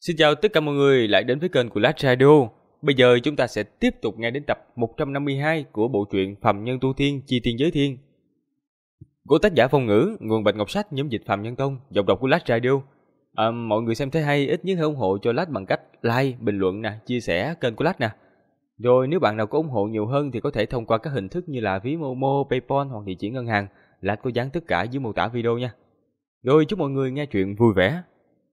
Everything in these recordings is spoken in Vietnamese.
Xin chào tất cả mọi người lại đến với kênh của Lát Radio. Bây giờ chúng ta sẽ tiếp tục nghe đến tập 152 của bộ truyện Phàm Nhân Tu Tiên Chi Tiên Giới Thiên của tác giả Phong Ngữ, nguồn Bạch Ngọc Sách, nhóm dịch Phàm Nhân Tông, giọng đọc của Lát Radio. Mọi người xem thấy hay ít nhất hãy ủng hộ cho Lát bằng cách like, bình luận nè, chia sẻ kênh của Lát nè. Rồi nếu bạn nào có ủng hộ nhiều hơn thì có thể thông qua các hình thức như là ví Momo, PayPal hoặc địa chỉ ngân hàng. Lát có dán tất cả dưới mô tả video nha. Rồi chúc mọi người nghe chuyện vui vẻ.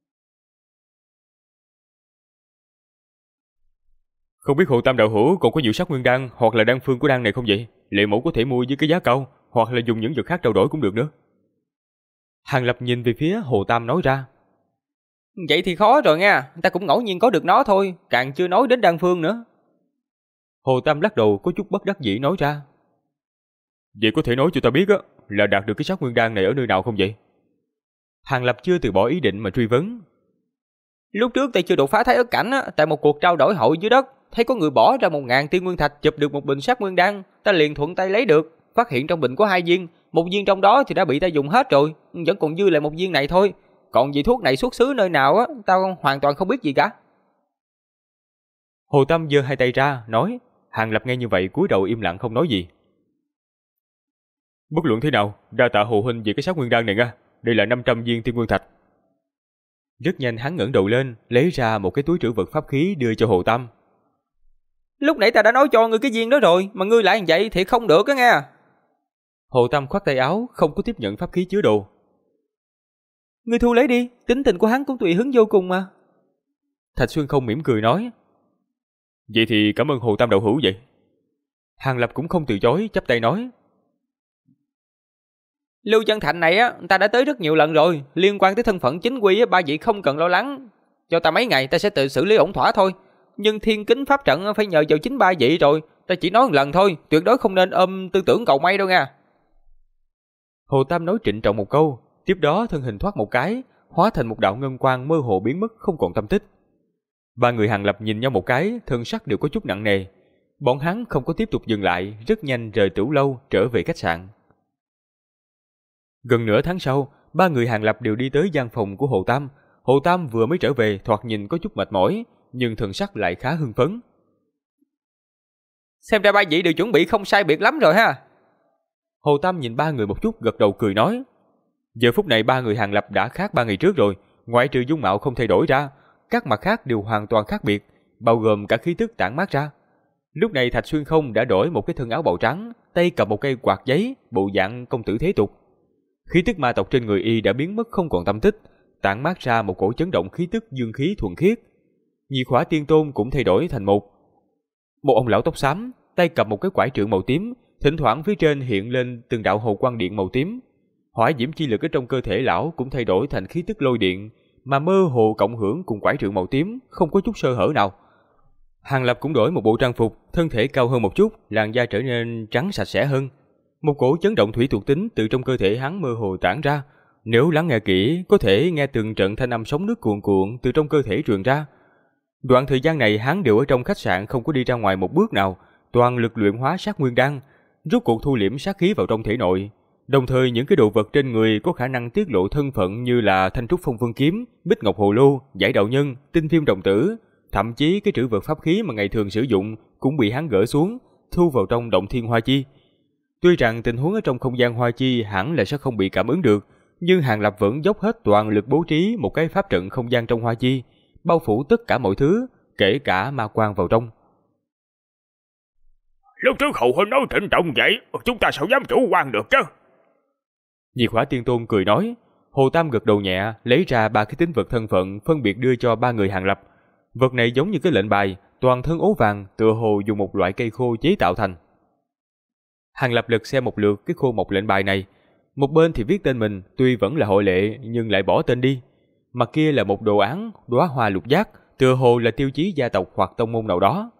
Không biết Hồ Tam đạo hữu còn có nhiều sắc nguyên đan hoặc là đan phương của đan này không vậy? Liệu mẫu có thể mua với cái giá cao hoặc là dùng những vật khác trao đổi cũng được nữa. Hàng Lập nhìn về phía Hồ Tam nói ra. Vậy thì khó rồi nha, ta cũng ngẫu nhiên có được nó thôi, càng chưa nói đến đan phương nữa. Hồ Tam lắc đầu có chút bất đắc dĩ nói ra. Vậy có thể nói cho ta biết á, là đạt được cái sắc nguyên đan này ở nơi nào không vậy? Hàng Lập chưa từ bỏ ý định mà truy vấn. Lúc trước ta chưa đột phá thái ức cảnh á, tại một cuộc trao đổi hội dưới đất, thấy có người bỏ ra 1000 tiên nguyên thạch chụp được một bình sắc nguyên đan, ta liền thuận tay lấy được, phát hiện trong bình có 2 viên, một viên trong đó thì đã bị ta dùng hết rồi, vẫn còn dư lại một viên này thôi. Còn vị thuốc này xuất xứ nơi nào á, tao hoàn toàn không biết gì cả. Hồ Tam giơ hai tay ra, nói. Hàng Lập nghe như vậy cúi đầu im lặng không nói gì. Bất luận thế nào, đa tạ Hồ huynh về cái sắc nguyên đan này nha, đây là 500 viên tiên nguyên thạch. Rất nhanh hắn ngẩng đầu lên, lấy ra một cái túi trữ vật pháp khí đưa cho Hồ Tam. Lúc nãy ta đã nói cho ngươi cái viên đó rồi, mà ngươi lại như vậy thì không được á nghe. Hồ Tam khoát tay áo, không có tiếp nhận pháp khí chứa đồ. Ngươi thu lấy đi, tính tình của hắn cũng tùy hứng vô cùng mà. Thạch Xuyên không mỉm cười nói. Vậy thì cảm ơn Hồ Tam đạo hữu vậy. Hàng Lập cũng không từ chối, chắp tay nói. Lưu Chân Thành này á, ta đã tới rất nhiều lần rồi, liên quan tới thân phận chính quy á, ba vị không cần lo lắng. Cho ta mấy ngày ta sẽ tự xử lý ổn thỏa thôi. Nhưng thiên kính pháp trận phải nhờ vào chính ba vị rồi, ta chỉ nói một lần thôi, tuyệt đối không nên ôm tư tưởng cầu may đâu nha. Hồ Tam nói trịnh trọng một câu, tiếp đó thân hình thoát một cái, hóa thành một đạo ngân quang mơ hồ biến mất không còn tâm tích. Ba người Hàng Lập nhìn nhau một cái, thân sắc đều có chút nặng nề. Bọn hắn không có tiếp tục dừng lại, rất nhanh rời Tửu Lâu trở về khách sạn. Gần nửa tháng sau, ba người Hàng Lập đều đi tới gian phòng của Hồ Tam. Hồ Tam vừa mới trở về, thoạt nhìn có chút mệt mỏi, nhưng thần sắc lại khá hưng phấn. Xem ra ba vị đều chuẩn bị không sai biệt lắm rồi ha. Hồ Tam nhìn ba người một chút, gật đầu cười nói. Giờ phút này ba người Hàng Lập đã khác 3 ngày trước rồi, ngoại trừ dung mạo không thay đổi ra, các mặt khác đều hoàn toàn khác biệt, bao gồm cả khí tức tản mát ra. Lúc này Thạch Xuyên không đã đổi một cái thân áo bào trắng, tay cầm một cây quạt giấy, bộ dạng công tử thế tục. Khí tức ma tộc trên người y đã biến mất không còn tâm tích, tản mát ra một cổ chấn động khí tức dương khí thuần khiết. Nhị Khỏa Tiên Tôn cũng thay đổi thành một ông lão tóc xám, tay cầm một cái quải trượng màu tím, thỉnh thoảng phía trên hiện lên từng đạo hồ quang điện màu tím. Hỏa diễm chi lực ở trong cơ thể lão cũng thay đổi thành khí tức lôi điện, mà mơ hồ cộng hưởng cùng quải trượng màu tím, không có chút sơ hở nào. Hàng Lập cũng đổi một bộ trang phục, thân thể cao hơn một chút, làn da trở nên trắng sạch sẽ hơn. Một cổ chấn động thủy thuộc tính từ trong cơ thể hắn mơ hồ tản ra. Nếu lắng nghe kỹ, có thể nghe từng trận thanh âm sóng nước cuồn cuộn từ trong cơ thể truyền ra. Đoạn thời gian này hắn đều ở trong khách sạn không có đi ra ngoài một bước nào, toàn lực luyện hóa sát nguyên đan, rút cuộc thu liễm sát khí vào trong thể nội. Đồng thời những cái đồ vật trên người có khả năng tiết lộ thân phận như là Thanh Trúc Phong Vân Kiếm, Bích Ngọc Hồ Lô, Giải Đạo Nhân, Tinh Viêm Đồng Tử, thậm chí cái trữ vật pháp khí mà ngày thường sử dụng cũng bị hắn gỡ xuống, thu vào trong Động Thiên Hoa Chi. Tuy rằng tình huống ở trong không gian Hoa Chi hẳn là sẽ không bị cảm ứng được, nhưng Hàng Lập vẫn dốc hết toàn lực bố trí một cái pháp trận không gian trong Hoa Chi, bao phủ tất cả mọi thứ, kể cả ma quang vào trong. Lúc trước Hậu huynh nói trịnh trọng vậy, chúng ta sao dám chủ quan được chứ? Nhị Khỏa Tiên Tôn cười nói. Hồ Tam gật đầu nhẹ, lấy ra 3 cái tín vật thân phận phân biệt đưa cho ba người Hàng Lập. Vật này giống như cái lệnh bài, toàn thân ố vàng, tựa hồ dùng một loại cây khô chế tạo thành. Hàng Lập lật xem một lượt cái khô mộc lệnh bài này, một bên thì viết tên mình, tuy vẫn là hội lệ nhưng lại bỏ tên đi. Mặt kia là một đồ án đóa hoa lục giác, tựa hồ là tiêu chí gia tộc hoặc tông môn nào đó.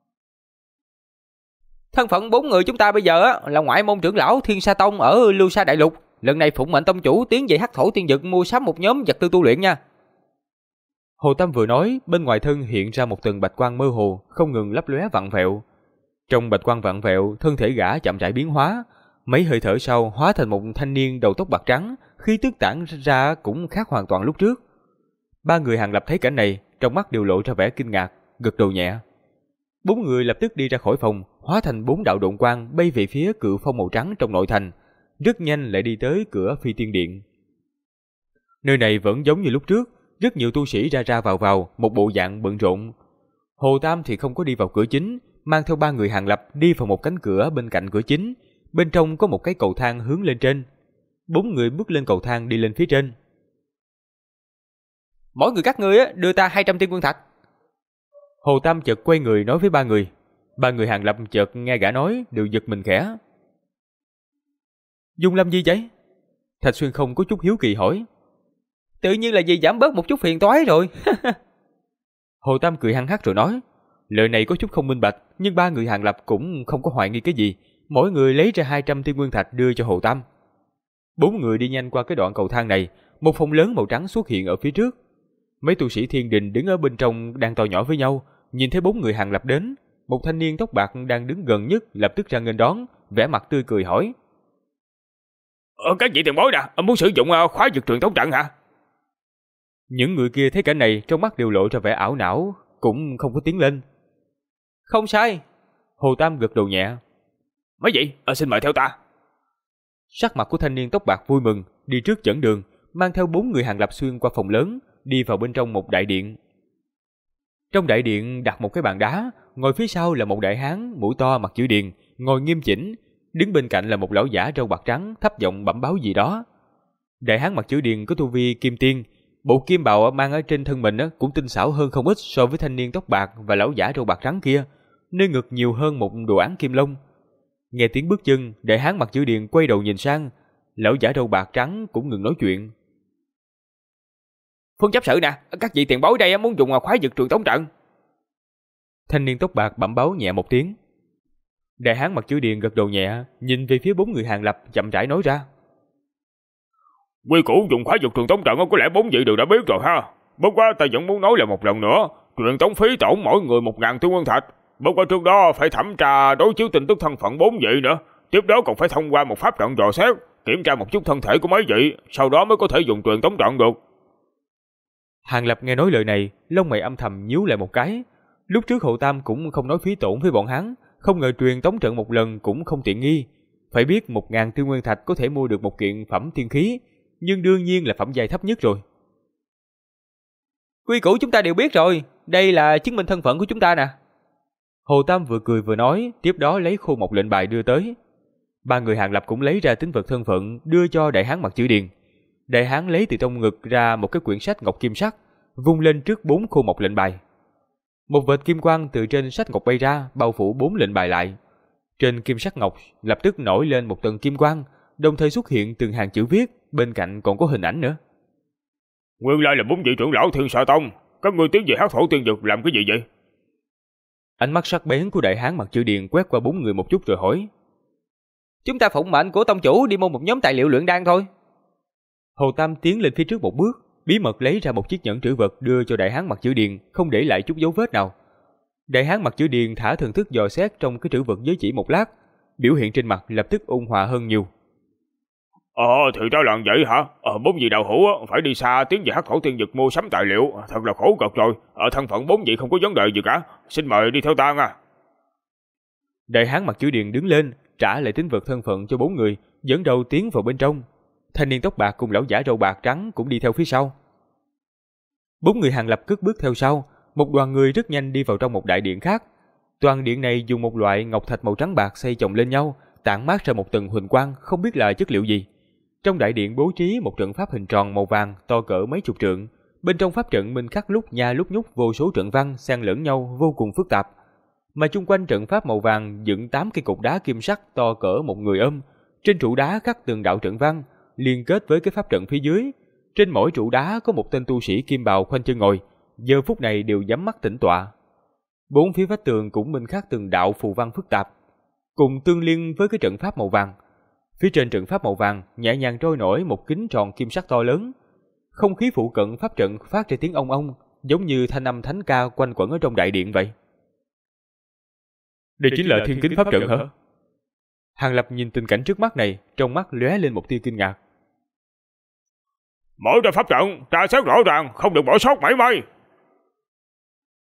Thân phận 4 người chúng ta bây giờ á, là ngoại môn trưởng lão Thiên Sa Tông ở Lưu Sa Đại Lục. Lần này phụng mệnh tông chủ tiến về Hắc Thổ Tiên Dực mua sắm một nhóm vật tư tu luyện nha. Hồ Tam vừa nói, bên ngoài thân hiện ra một tầng bạch quang mơ hồ, không ngừng lấp lóe vặn vẹo. Trong bạch quang vặn vẹo, thân thể gã chậm rãi biến hóa, mấy hơi thở sau hóa thành một thanh niên đầu tóc bạc trắng, khí tức tản ra cũng khác hoàn toàn lúc trước. Ba người Hàng Lập thấy cảnh này, trong mắt đều lộ ra vẻ kinh ngạc, gật đầu nhẹ. 4 người lập tức đi ra khỏi phòng, hóa thành 4 đạo độn quang bay về phía cự phong màu trắng trong nội thành, rất nhanh lại đi tới cửa Phi Tiên Điện. Nơi này vẫn giống như lúc trước, rất nhiều tu sĩ ra ra vào, một bộ dạng bận rộn. Hồ Tam thì không có đi vào cửa chính, mang theo 3 người Hàng Lập đi vào một cánh cửa bên cạnh cửa chính, bên trong có một cái cầu thang hướng lên trên. 4 người bước lên cầu thang đi lên phía trên. Mỗi người các ngươi đưa ta 200 tiên nguyên thạch. Hồ Tam chợt quay người nói với 3 người. 3 người Hàng Lập chợt nghe gã nói đều giật mình khẽ. Dùng làm gì vậy? Thạch Xuyên không có chút hiếu kỳ hỏi. Tự nhiên là vì giảm bớt một chút phiền toái rồi. Hồ Tam cười hăng hắc rồi nói. Lời này có chút không minh bạch, nhưng 3 người Hàng Lập cũng không có hoài nghi cái gì. Mỗi người lấy ra 200 tiên nguyên thạch đưa cho Hồ Tam. 4 người đi nhanh qua cái đoạn cầu thang này, một phòng lớn màu trắng xuất hiện ở phía trước. Mấy tu sĩ Thiên Đình đứng ở bên trong đang to nhỏ với nhau, nhìn thấy 4 người Hàng Lập đến, một thanh niên tóc bạc đang đứng gần nhất lập tức ra nghênh đón, vẻ mặt tươi cười hỏi: Các vị tiền bối nè, muốn sử dụng khóa dược truyền tống trận hả? Những người kia thấy cảnh này trong mắt đều lộ ra vẻ ảo não, cũng không có tiến lên. Không sai. Hồ Tam gật đầu nhẹ. Mấy vị, xin mời theo ta. Sắc mặt của thanh niên tóc bạc vui mừng, đi trước dẫn đường, mang theo 4 người Hàng Lập xuyên qua phòng lớn, đi vào bên trong một đại điện. Trong đại điện đặt một cái bàn đá, ngồi phía sau là một đại hán mũi to mặt chữ điền, ngồi nghiêm chỉnh, đứng bên cạnh là một lão giả râu bạc trắng thấp giọng bẩm báo gì đó. Đại hán mặt chữ điền có tu vi kim tiên, bộ kim bào mang ở trên thân mình cũng tinh xảo hơn không ít so với thanh niên tóc bạc và lão giả râu bạc trắng kia, nơi ngực nhiều hơn một đồ án kim long. Nghe tiếng bước chân, đại hán mặt chữ điền quay đầu nhìn sang, lão giả râu bạc trắng cũng ngừng nói chuyện. Phương chấp sự nè, các vị tiền bối đây muốn dùng khóa dược truyền tống trận. Thanh niên tóc bạc bẩm báo nhẹ một tiếng. Đại hán mặt chữ điền gật đầu nhẹ, nhìn về phía 4 người Hàng Lập chậm rãi nói ra. Quy củ dùng khóa dược truyền tống trận có lẽ 4 vị đều đã biết rồi ha. Bất quá ta vẫn muốn nói lại một lần nữa, truyền tống phí tổn mỗi người 1000 tiên nguyên thạch. Bất quá trước đó phải thẩm tra đối chiếu tin tức thân phận 4 vị nữa. Tiếp đó còn phải thông qua một pháp trận dò xét, kiểm tra một chút thân thể của mấy vị, sau đó mới có thể dùng truyền tống trận được. Hàng Lập nghe nói lời này, lông mày âm thầm nhíu lại một cái. Lúc trước Hồ Tam cũng không nói phí tổn với bọn hắn, không ngờ truyền tống trận một lần cũng không tiện nghi. Phải biết 1000 tiên nguyên thạch có thể mua được một kiện phẩm tiên khí, nhưng đương nhiên là phẩm giai thấp nhất rồi. Quy củ chúng ta đều biết rồi, đây là chứng minh thân phận của chúng ta nè. Hồ Tam vừa cười vừa nói, tiếp đó lấy khô một lệnh bài đưa tới. 3 người Hàng Lập cũng lấy ra tín vật thân phận đưa cho đại hán mặt chữ điền. Đại hán lấy từ trong ngực ra một cái quyển sách ngọc kim sắc, vung lên trước 4 khô một lệnh bài. Một vệt kim quang từ trên sách ngọc bay ra, bao phủ 4 lệnh bài lại. Trên kim sắc ngọc lập tức nổi lên một tầng kim quang, đồng thời xuất hiện từng hàng chữ viết, bên cạnh còn có hình ảnh nữa. Nguyên lai là 4 vị trưởng lão Thiên Sa Tông, các ngươi tiến về Hắc Thổ Tiên Dực làm cái gì vậy? Ánh mắt sắc bén của đại hán mặt chữ điền quét qua 4 người một chút rồi hỏi. Chúng ta phụng mệnh của tông chủ đi mua một nhóm tài liệu luyện đan thôi. Hồ Tam tiến lên phía trước một bước, bí mật lấy ra một chiếc nhẫn trữ vật đưa cho đại hán mặt chữ điền, không để lại chút dấu vết nào. Đại hán mặt chữ điền thả thần thức dò xét trong cái trữ vật giới chỉ một lát, biểu hiện trên mặt lập tức ôn hòa hơn nhiều. Thì ra là vậy hả? 4 vị đạo hữu phải đi xa tiến về Hắc Thổ Tiên Dực mua sắm tài liệu, thật là khổ cực rồi. Thân phận 4 vị không có vấn đề gì cả, xin mời đi theo ta nha. Đại hán mặt chữ điền đứng lên, trả lại tín vật thân phận cho 4 người, dẫn đầu tiến vào bên trong. Thanh niên tóc bạc cùng lão giả râu bạc trắng cũng đi theo phía sau. 4 người Hàng Lập cất bước theo sau, một đoàn người rất nhanh đi vào trong một đại điện khác. Toàn điện này dùng một loại ngọc thạch màu trắng bạc xây chồng lên nhau, tản mát ra một tầng huỳnh quang không biết là chất liệu gì. Trong đại điện bố trí một trận pháp hình tròn màu vàng to cỡ mấy chục trượng, bên trong pháp trận minh khắc lúc nha lúc nhúc vô số trận văn xen lẫn nhau vô cùng phức tạp. Mà chung quanh trận pháp màu vàng dựng 8 cây cột đá kim sắc to cỡ một người ôm, trên trụ đá khắc từng đạo trận văn liên kết với cái pháp trận phía dưới. Trên mỗi trụ đá có một tên tu sĩ kim bào khoanh chân ngồi, giờ phút này đều nhắm mắt tĩnh tọa. 4 phía vách tường cũng minh khắc từng đạo phù văn phức tạp, cùng tương liên với cái trận pháp màu vàng. Phía trên trận pháp màu vàng nhẹ nhàng trôi nổi một kính tròn kim sắc to lớn. Không khí phụ cận pháp trận phát ra tiếng ong ong, giống như thanh âm thánh ca quanh quẩn ở trong đại điện vậy. Đây chính là thiên kính pháp trận hả? Hàng Lập nhìn tình cảnh trước mắt này, trong mắt lóe lên một tia kinh ngạc. Mở ra pháp trận, tra xét rõ ràng, không được bỏ sót mảy may.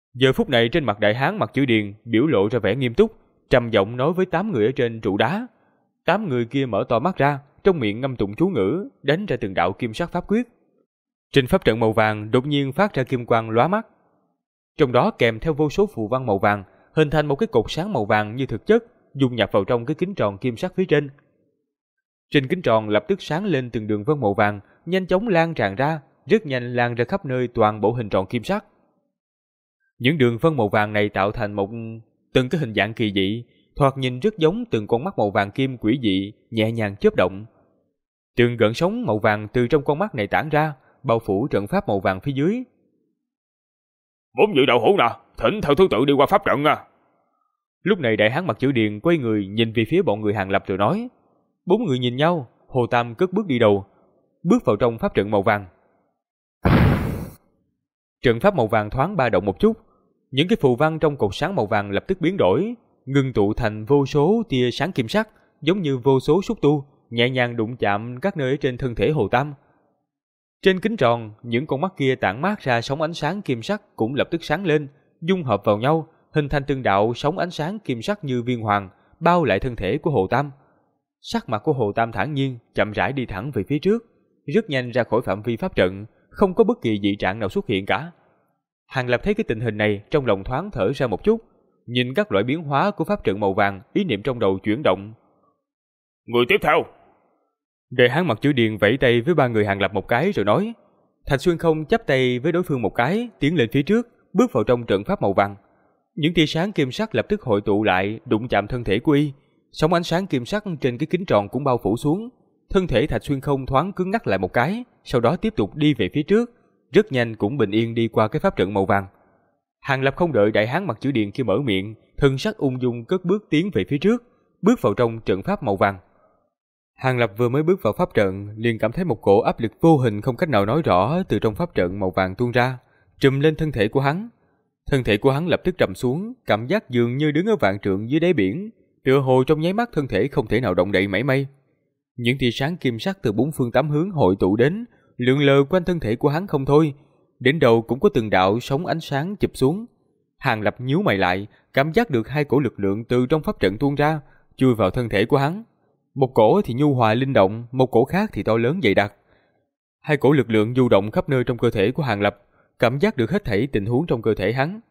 Giờ phút này trên mặt đại hán mặt chữ Điền biểu lộ ra vẻ nghiêm túc, trầm giọng nói với 8 người ở trên trụ đá. 8 người kia mở to mắt ra, trong miệng ngâm tụng chú ngữ, đánh ra từng đạo kim sắc pháp quyết. Trên pháp trận màu vàng đột nhiên phát ra kim quang lóa mắt. Trong đó kèm theo vô số phù văn màu vàng, hình thành một cái cột sáng màu vàng như thực chất, dung nhập vào trong cái kính tròn kim sắc phía trên. Trên kính tròn lập tức sáng lên từng đường vân màu vàng, nhanh chóng lan tràn ra, rất nhanh lan ra khắp nơi toàn bộ hình tròn kim sắc. Những đường vân màu vàng này tạo thành từng cái hình dạng kỳ dị, thoạt nhìn rất giống từng con mắt màu vàng kim quỷ dị, nhẹ nhàng chớp động. Từng gợn sóng màu vàng từ trong con mắt này tản ra, bao phủ trận pháp màu vàng phía dưới. 4 vị đạo hữu nè, thỉnh theo thứ tự đi qua pháp trận nha. Lúc này đại hán mặt chữ Điền quay người nhìn về phía bọn người Hàng Lập rồi nói. 4 người nhìn nhau, Hồ Tam cất bước đi đầu, bước vào trong pháp trận màu vàng. Trận pháp màu vàng thoáng ba động một chút, những cái phù văn trong cột sáng màu vàng lập tức biến đổi, ngưng tụ thành vô số tia sáng kim sắc, giống như vô số xúc tu, nhẹ nhàng đụng chạm các nơi trên thân thể Hồ Tam. Trên kính tròn, những con mắt kia tản mát ra sóng ánh sáng kim sắc cũng lập tức sáng lên, dung hợp vào nhau, hình thành từng đạo sóng ánh sáng kim sắc như viên hoàng, bao lại thân thể của Hồ Tam. Sắc mặt của Hồ Tam thản nhiên, chậm rãi đi thẳng về phía trước, rất nhanh ra khỏi phạm vi pháp trận, không có bất kỳ dị trạng nào xuất hiện cả. Hàng Lập thấy cái tình hình này, trong lòng thoáng thở ra một chút, nhìn các loại biến hóa của pháp trận màu vàng, ý niệm trong đầu chuyển động. Người tiếp theo. Đại hán mặt chữ Điền vẫy tay với 3 người Hàng Lập một cái rồi nói. Thạch Xuyên Không chắp tay với đối phương một cái, tiến lên phía trước, bước vào trong trận pháp màu vàng. Những tia sáng kim sắc lập tức hội tụ lại, đụng chạm thân thể của y. Sóng ánh sáng kim sắc trên cái kính tròn cũng bao phủ xuống. Thân thể Thạch Xuyên Không thoáng cứng ngắc lại một cái, sau đó tiếp tục đi về phía trước, rất nhanh cũng bình yên đi qua cái pháp trận màu vàng. Hàng Lập không đợi đại hán mặt chữ Điền kia mở miệng, thân sắc ung dung cất bước tiến về phía trước, bước vào trong trận pháp màu vàng. Hàng Lập vừa mới bước vào pháp trận, liền cảm thấy một cổ áp lực vô hình không cách nào nói rõ từ trong pháp trận màu vàng tuôn ra, trùm lên thân thể của hắn. Thân thể của hắn lập tức trầm xuống, cảm giác dường như đứng ở vạn trượng dưới đáy biển, tựa hồ trong nháy mắt thân thể không thể nào động đậy mảy may. Những tia sáng kim sắc từ 4 phương 8 hướng hội tụ đến, lượn lờ quanh thân thể của hắn không thôi. Đến đầu cũng có từng đạo sóng ánh sáng chụp xuống. Hàng Lập nhíu mày lại, cảm giác được 2 cổ lực lượng từ trong pháp trận tuôn ra, chui vào thân thể của hắn. Một cổ thì nhu hòa linh động, một cổ khác thì to lớn dày đặc. 2 cổ lực lượng du động khắp nơi trong cơ thể của Hàng Lập, cảm giác được hết thảy tình huống trong cơ thể hắn.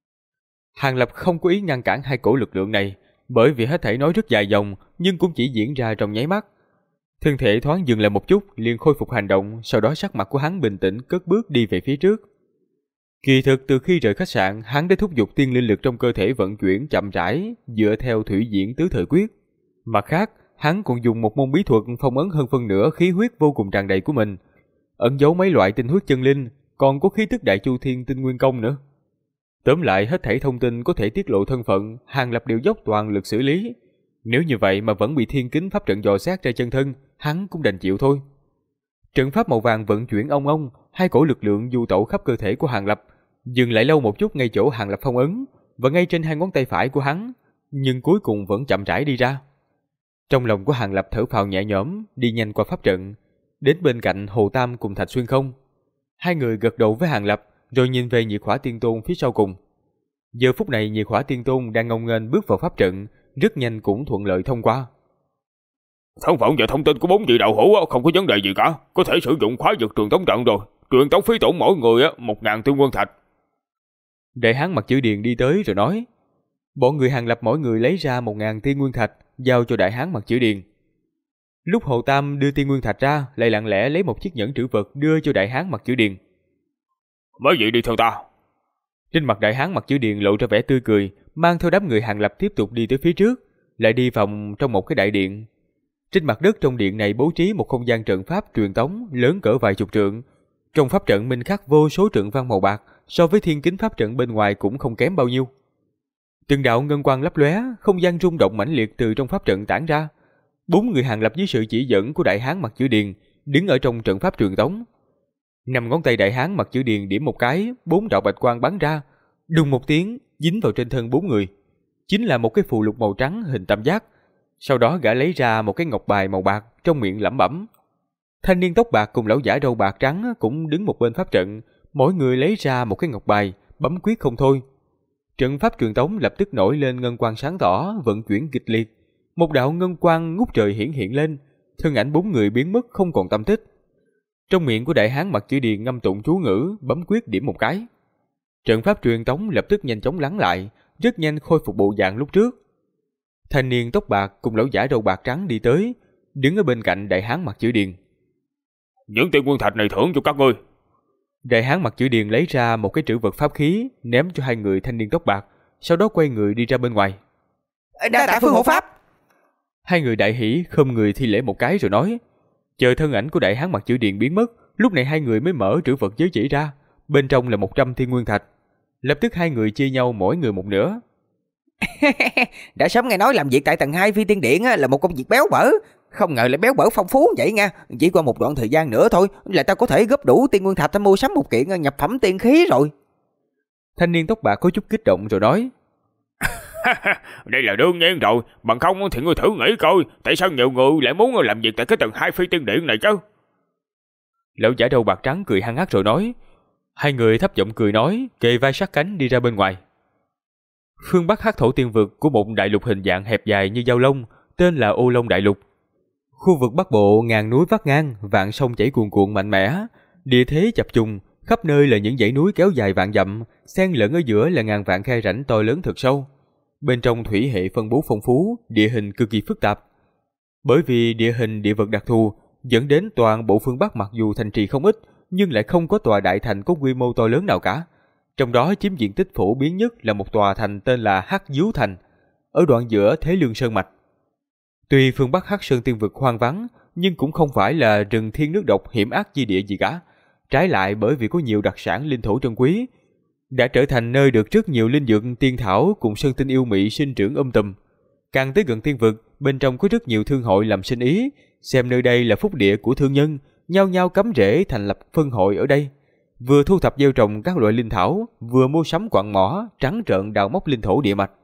Hàng Lập không có ý ngăn cản 2 cổ lực lượng này, bởi vì hết thảy nói rất dài dòng, nhưng cũng chỉ diễn ra trong nháy mắt. Thân thể thoáng dừng lại một chút, liền khôi phục hành động, sau đó sắc mặt của hắn bình tĩnh cất bước đi về phía trước. Kỳ thực từ khi rời khách sạn, hắn đã thúc giục tiên linh lực trong cơ thể vận chuyển chậm rãi, dựa theo thủy diễn tứ thời quyết. Mặt khác, hắn còn dùng một môn bí thuật phong ấn hơn phân nửa khí huyết vô cùng tràn đầy của mình, ẩn giấu mấy loại tinh huyết chân linh, còn có khí tức Đại Chu Thiên Tinh Nguyên Công nữa. Tóm lại hết thảy thông tin có thể tiết lộ thân phận, Hàng Lập đều dốc toàn lực xử lý. Nếu như vậy mà vẫn bị thiên kính pháp trận dò xét ra chân thân, hắn cũng đành chịu thôi. Trận pháp màu vàng vận chuyển ong ong, 2 cổ lực lượng du tẩu khắp cơ thể của Hàng Lập, dừng lại lâu một chút ngay chỗ Hàng Lập phong ấn, và ngay trên 2 ngón tay phải của hắn, nhưng cuối cùng vẫn chậm rãi đi ra. Trong lòng của Hàng Lập thở phào nhẹ nhõm, đi nhanh qua pháp trận, đến bên cạnh Hồ Tam cùng Thạch Xuyên Không. 2 người gật đầu với Hàng Lập, rồi nhìn về Nhiệt Hỏa Tiên Tôn phía sau cùng. Giờ phút này Nhiệt Hỏa Tiên Tôn đang ngông nghênh bước vào pháp trận, rất nhanh cũng thuận lợi thông qua. Thân phận và thông tin của 4 vị đạo hữu không có vấn đề gì cả, có thể sử dụng khoái dược truyền tống trận rồi. Truyền tống phí tổn mỗi người 1.000 tương quân thạch. Đại hán mặt chữ Điền đi tới rồi nói. Bọn người Hàng Lập mỗi người lấy ra 1.000 tiên nguyên thạch, giao cho đại hán mặt chữ Điền. Lúc Hồ Tam đưa tiên nguyên thạch ra, lại lặng lẽ lấy một chiếc nhẫn trữ vật đưa cho đại hán mặt chữ Điền. Mấy vị đi theo ta. Trên mặt đại hán mặt chữ Điền lộ ra vẻ tươi cười, mang theo đám người Hàng Lập tiếp tục đi tới phía trước, lại đi vòng trong một cái đại điện. Trên mặt đất trong điện này bố trí một không gian trận pháp truyền tống lớn cỡ vài chục trượng. Trong pháp trận minh khắc vô số trận văn màu bạc, so với thiên kính pháp trận bên ngoài cũng không kém bao nhiêu. Từng đạo ngân quang lấp lóe, không gian rung động mãnh liệt từ trong pháp trận tản ra. 4 người Hàng Lập dưới sự chỉ dẫn của đại hán mặt chữ Điền đứng ở trong trận pháp truyền tống. 5 ngón tay đại hán mặt chữ Điền điểm một cái, 4 đạo bạch quang bắn ra, đùng một tiếng dính vào trên thân 4 người. Chính là một cái phù lục màu trắng hình tam giác. Sau đó gã lấy ra một cái ngọc bài màu bạc, trong miệng lẩm bẩm. Thanh niên tóc bạc cùng lão giả râu bạc trắng cũng đứng một bên pháp trận, mỗi người lấy ra một cái ngọc bài, bấm quyết không thôi, Trận pháp truyền tống lập tức nổi lên ngân quang sáng tỏ, vận chuyển kịch liệt. Một đạo ngân quang ngút trời hiện lên, thân ảnh 4 người biến mất không còn tâm tích. Trong miệng của đại hán mặt chữ điền ngâm tụng chú ngữ, bấm quyết điểm một cái. Trận pháp truyền tống lập tức nhanh chóng lắng lại, rất nhanh khôi phục bộ dạng lúc trước. Thanh niên tóc bạc cùng lão giả râu bạc trắng đi tới, đứng ở bên cạnh đại hán mặt chữ điền. Những tiên quân thạch này thưởng cho các ngươi. Đại hán mặt chữ điền lấy ra một cái trữ vật pháp khí, ném cho hai người thanh niên tóc bạc, sau đó quay người đi ra bên ngoài. Đa tạ Phương hộ pháp. Hai người đại hỉ khom người thi lễ một cái rồi nói. Chờ thân ảnh của đại hán mặt chữ điền biến mất, lúc này hai người mới mở trữ vật giới chỉ ra, bên trong là 100 thiên nguyên thạch. Lập tức hai người chia nhau mỗi người một nửa. Đã sớm nghe nói làm việc tại tầng 2 Phi Tiên Điện là một công việc béo bở, không ngờ lại béo bở phong phú vậy nha. Chỉ qua một đoạn thời gian nữa thôi là ta có thể góp đủ tiên nguyên thạch ta mua sắm một kiện nhập phẩm tiên khí rồi. Thanh niên tóc bạc có chút kích động rồi nói. Đây là đương nhiên rồi, bằng không thì ngươi thử nghĩ coi, tại sao nhiều người lại muốn làm việc tại cái tầng 2 Phi Tiên Điện này chứ? Lão giả đầu bạc trắng cười hăng hắc rồi nói. Hai người thấp giọng cười nói, kề vai sát cánh đi ra bên ngoài. Phương Bắc hắc thổ tiên vực của một đại lục hình dạng hẹp dài như dao lông, tên là Ô Long Đại Lục. Khu vực Bắc Bộ ngàn núi vắt ngang, vạn sông chảy cuồn cuộn mạnh mẽ, địa thế chập trùng, khắp nơi là những dãy núi kéo dài vạn dặm, xen lẫn ở giữa là ngàn vạn khe rãnh to lớn thật sâu. Bên trong thủy hệ phân bố phong phú, địa hình cực kỳ phức tạp. Bởi vì địa hình địa vật đặc thù, dẫn đến toàn bộ phương Bắc mặc dù thành trì không ít, nhưng lại không có tòa đại thành có quy mô to lớn nào cả. Trong đó chiếm diện tích phổ biến nhất là một tòa thành tên là Hắc Diếu Thành, ở đoạn giữa Thế Lương Sơn Mạch. Tuy phương Bắc Hắc Sơn Tiên vực hoang vắng, nhưng cũng không phải là rừng thiên nước độc hiểm ác chi địa gì cả. Trái lại bởi vì có nhiều đặc sản linh thổ trân quý, đã trở thành nơi được rất nhiều linh dược tiên thảo cùng sơn tinh yêu mị sinh trưởng tùm. Càng tới gần tiên vực, bên trong có rất nhiều thương hội làm sinh ý, xem nơi đây là phúc địa của thương nhân, nhao nhao cắm rễ thành lập phân hội ở đây. Vừa thu thập gieo trồng các loại linh thảo, vừa mua sắm quặng mỏ, trắng trợn đào móc linh thổ địa mạch.